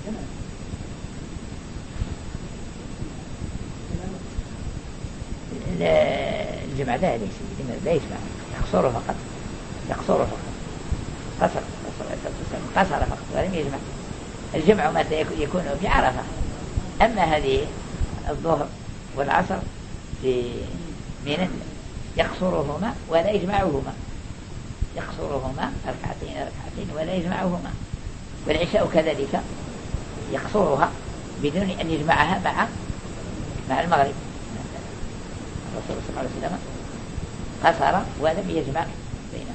الجمع لا ليس لا يجمع، يقصره فقط يقصره فقط قصر قصر قصر فقط ولم يجمع. الجمع متى يكون في عرفة. أما هذه الظهر والعصر في منى يقصرهما ولا يجمعهما، يقصرهما ركعتين ركعتين ولا يجمعهما. والعشاء كذلك يقصرها بدون أن يجمعها مع مع المغرب. الرسول صلى الله عليه وسلم قصر ولم يجمع بينهم.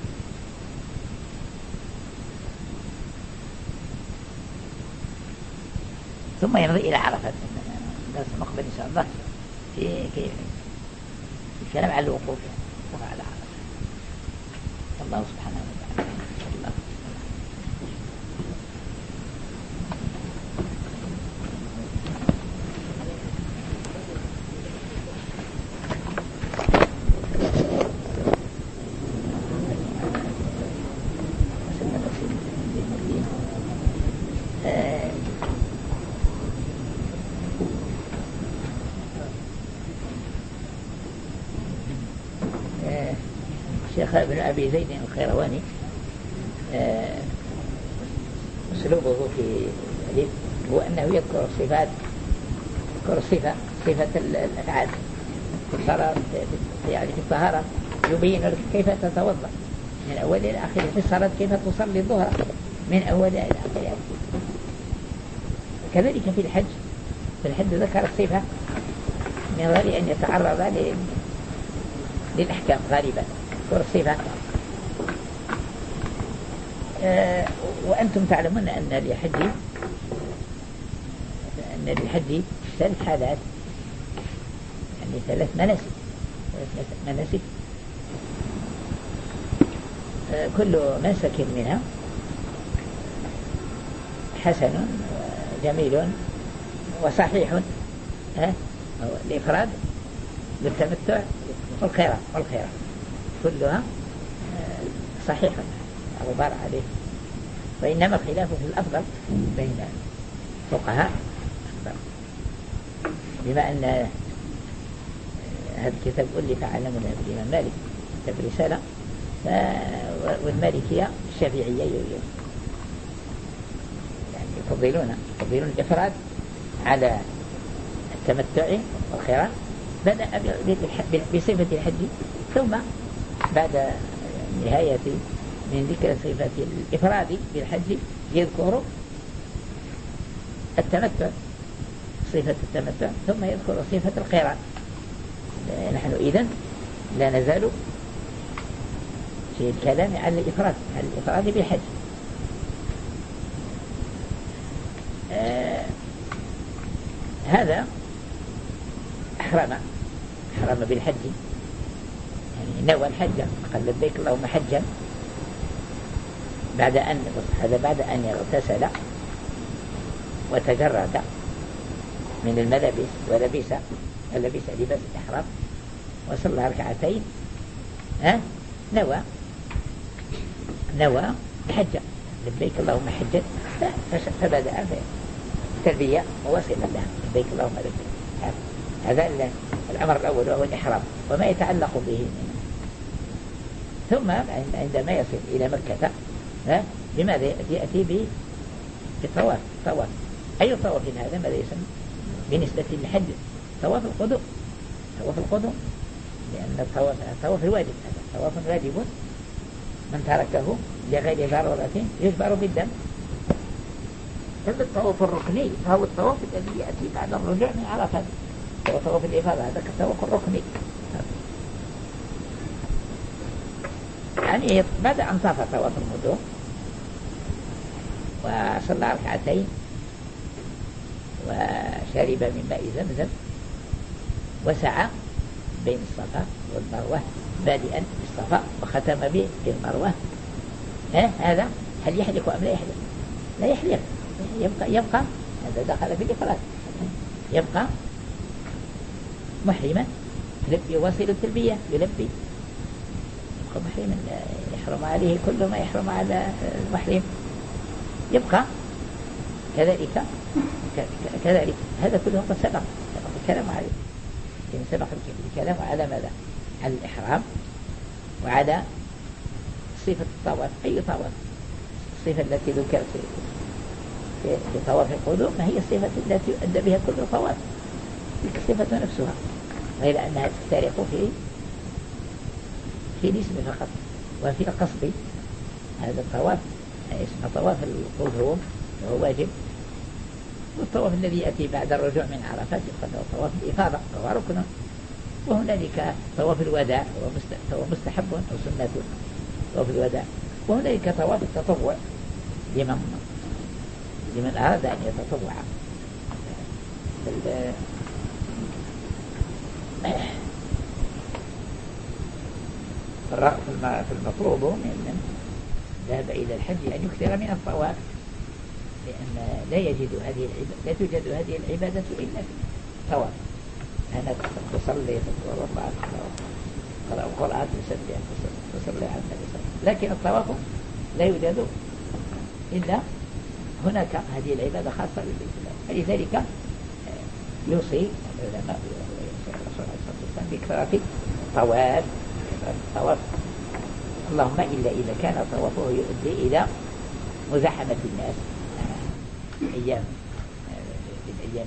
ثم يمضي إلى عرفة. الدرس المقبل إن شاء الله في في الكلام على الوقوف على عرفة. الله سبحانه وتعالى. الله. الشيخ ابن أبي زيد الخيرواني أسلوبه في الحديث هو أنه يذكر الصفات، يذكر الصفة صفة الأفعال يعني في الطهارة، يبين لك كيف تتوضأ من أول إلى آخره، في الصلاة كيف تصلي الظهر من أول إلى آخره. كذلك في الحج، في الحج ذكر الصفة من غير أن يتعرض للأحكام غالبا، يذكر الصفة. أه وأنتم تعلمون أن للحج أن للحج ثلاث حالات، يعني ثلاث مناسك ثلاث مناسك أه كل منسك منها حسن وجميل وصحيح ها الإفراد بالتمتع والقراء والقراء كلها صحيح غبار عليه، وإنما الخلاف في الأفضل بين فقهاء أكثر. بما أن هذا الكتاب ألف على مذهب الإمام مالك كتاب رسالة، والمالكية الشافعية يعني يفضلون يفضلون الإفراد على التمتع والقراء. بدأ بصفة الحج، ثم بعد نهاية من ذكر صفة الإفراد بالحج يذكر التمتع، صفة التمتع، ثم يذكر صفة القران. نحن إذن لا نزال في الكلام على الإفراد على الإفراد بالحج. آه هذا أحرم أحرم بالحج، يعني نوى الحج، قال لبيك اللهم حجا، بعد أن هذا بعد أن اغتسل وتجرد من الملابس ولبس ولبس لباس الإحرام وصلى ركعتين، ها نوى نوى حجا، لبيك اللهم حجا، فبدأ بالتلبية ووصل لها لبيك اللهم لبيك. هذا الأمر الأول وهو الإحرام وما يتعلق به منه. ثم عندما يصل إلى مكة ها بماذا يأتي به بالطواف؟ طواف أي طواف هذا؟ ماذا يسمى بالنسبة للحج؟ طواف القدوم، طواف القدوم، لأن الطواف الطواف الواجب، هذا طواف واجب من تركه لغير ضرورة يجبر بالدم. هذا الطواف الركني فهو الطواف الذي يأتي بعد الرجوع من عرفة، هو طواف الإفاضة، هذا الطواف الركني. يعني بعد أن طاف طواف القدوم وصلى ركعتين وشرب من ماء زمزم وسعى بين الصفا والمروة بادئا بالصفا وختم به بالمروة، ها هذا هل يحلق أم لا يحلق؟ لا يحلق، يبقى يبقى هذا دخل في الإفراد، يبقى محرما يواصل التلبية يلبي، يبقى محرما يحرم عليه كل ما يحرم على المحرم، يبقى كذلك كذلك هذا كله قد سبق سبق الكلام عليه، يعني سبق الكلام على ماذا؟ على الإحرام وعلى صفة الطواف. أي طواف؟ الصفة التي ذكرت في طواف القدوم هي الصفة التي يؤدى بها كل طواف، تلك الصفة نفسها، غير أنها تفترق في في الاسم فقط وفي القصد. هذا الطواف اسمه طواف القدوم وهو واجب، والطواف الذي يأتي بعد الرجوع من عرفات يقال طواف الإفاضة وهو ركن، وهنالك طواف الوداع وهو مستحب أو سنة طواف الوداع، وهنالك طواف التطوع لمن لمن أراد أن يتطوع. في المطلوب من ذهب إلى الحج أن يكثر من الطواف، لأن لا يجد هذه العبادة لا توجد هذه العبادة إلا في الطواف. أنا تصلي تقرأ الله تقرأ القرآن تسبح تصلي على النبي صلى الله عليه وسلم، لكن الطواف لا يوجد إلا هناك، هذه العبادة خاصة بالبيت الله. فلذلك يوصي العلماء الرسول عليه الصلاة والسلام بكثرة الطواف الطواف اللهم إلا إذا كان طوافه يؤدي إلى مزاحمة الناس أيام الأيام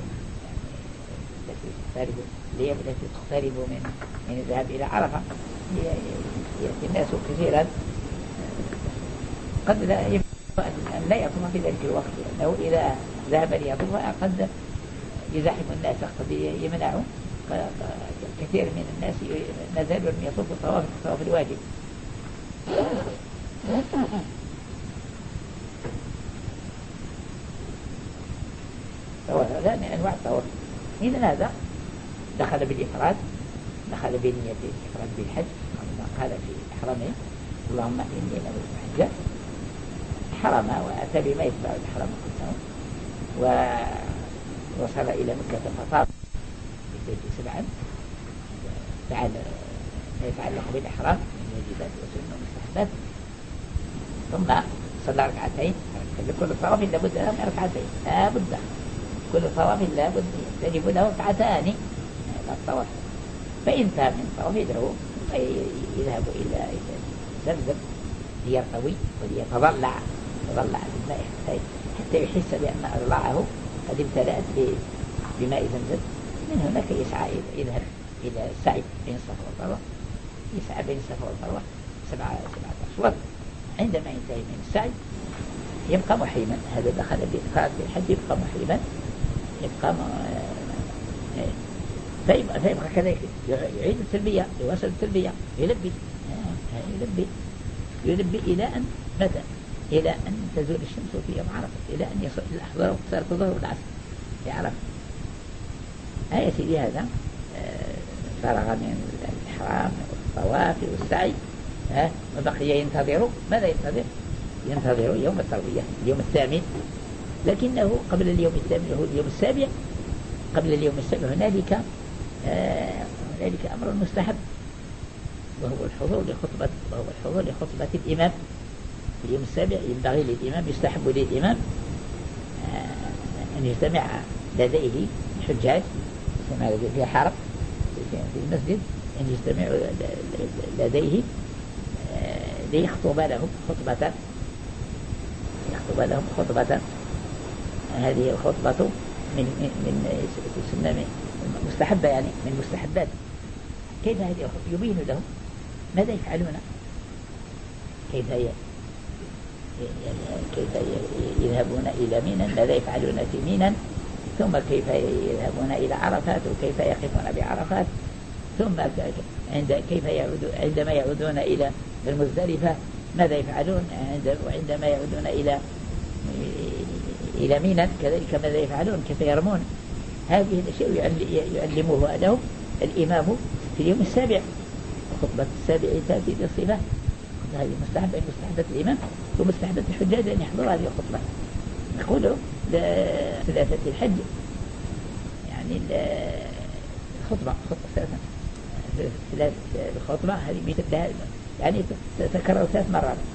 التي تقترب الأيام التي تقترب من من الذهاب إلى عرفة، يأتي الناس كثيرا، قد لا أن لا يطوف في ذلك الوقت، لأنه إذا ذهب ليطوف قد يزاحم الناس، قد يمنع كثير من الناس ما زالوا لم يطوفوا طواف الطواف الواجب. هذا من أنواع الطواف. إذن هذا دخل بالإفراد، دخل بنية الإفراد بالحج، كما قال في إحرامه اللهم إني نويت حجا، حرم وأتى بما يتبع الإحرام كله، وصل إلى مكة فطاف بالبيت سبعا، فعل ما يتعلق بالإحرام من واجبات وسنن ومستحبات، ثم صلى ركعتين. لكل طواف لابد له من ركعتين، لا بد كل طواف لابد يجب له ركعتان هذا الطواف. فإن تاب من طواف يدعو يذهب إلى زمزم ليرتوي وليتضلع يتضلع بالماء حتى يحس بأن أضلاعه قد امتلأت بماء زمزم. من هناك يسعى يذهب إلى السعي بين الصفا والمروة، يسعى بين الصفا والمروة سبعة سبعة أشواط. عندما ينتهي من السعي يبقى محرما، هذا دخل بإدخال في الحج يبقى محرما، يبقى م... فيبقى, فيبقى كذلك يعيد التلبية، يواصل التلبية، يلبي يلبي يلبي إلى أن متى؟ إلى أن تزول الشمس في يوم عرفة، إلى أن يصل الأحضر وقصارة الظهر والعصر في عرفة. آية سيدي هذا فرغ من الإحرام والطواف والسعي، ها وبقي ينتظر. ماذا ينتظر؟ ينتظر يوم التروية، اليوم الثامن. لكنه قبل اليوم الثامن هو اليوم السابع، قبل اليوم السابع هنالك آه هنالك أمر مستحب، وهو الحضور لخطبة وهو الحضور لخطبة الإمام. اليوم السابع ينبغي للإمام، يستحب للإمام آه أن يجتمع لديه الحجاج في حرم في المسجد، أن يجتمع لديه آه ليخطب لهم خطبة يخطب لهم خطبة. هذه الخطبة من من سنة مستحبة، يعني من مستحبات. كيف هذه الخطبة؟ يبين لهم ماذا يفعلون، كيف كيف يذهبون إلى منى، ماذا يفعلون في منى، ثم كيف يذهبون إلى عرفات وكيف يقفون بعرفات، ثم عند كيف يعود عندما يعودون إلى المزدلفة ماذا يفعلون، وعندما يعودون إلى إلى منى كذلك ماذا يفعلون، كيف يرمون. هذه الأشياء يعلموها لهم الإمام في اليوم السابع. خطبة السابع تأتي بالصفة، هذه مستحبة مستحبة الإمام ومستحبة الحجاج أن يحضروا هذه الخطبة. نقول ثلاثة الحج يعني الخطبة ثلاث الخطبة هذه مثل يعني تكرر ثلاث مرات.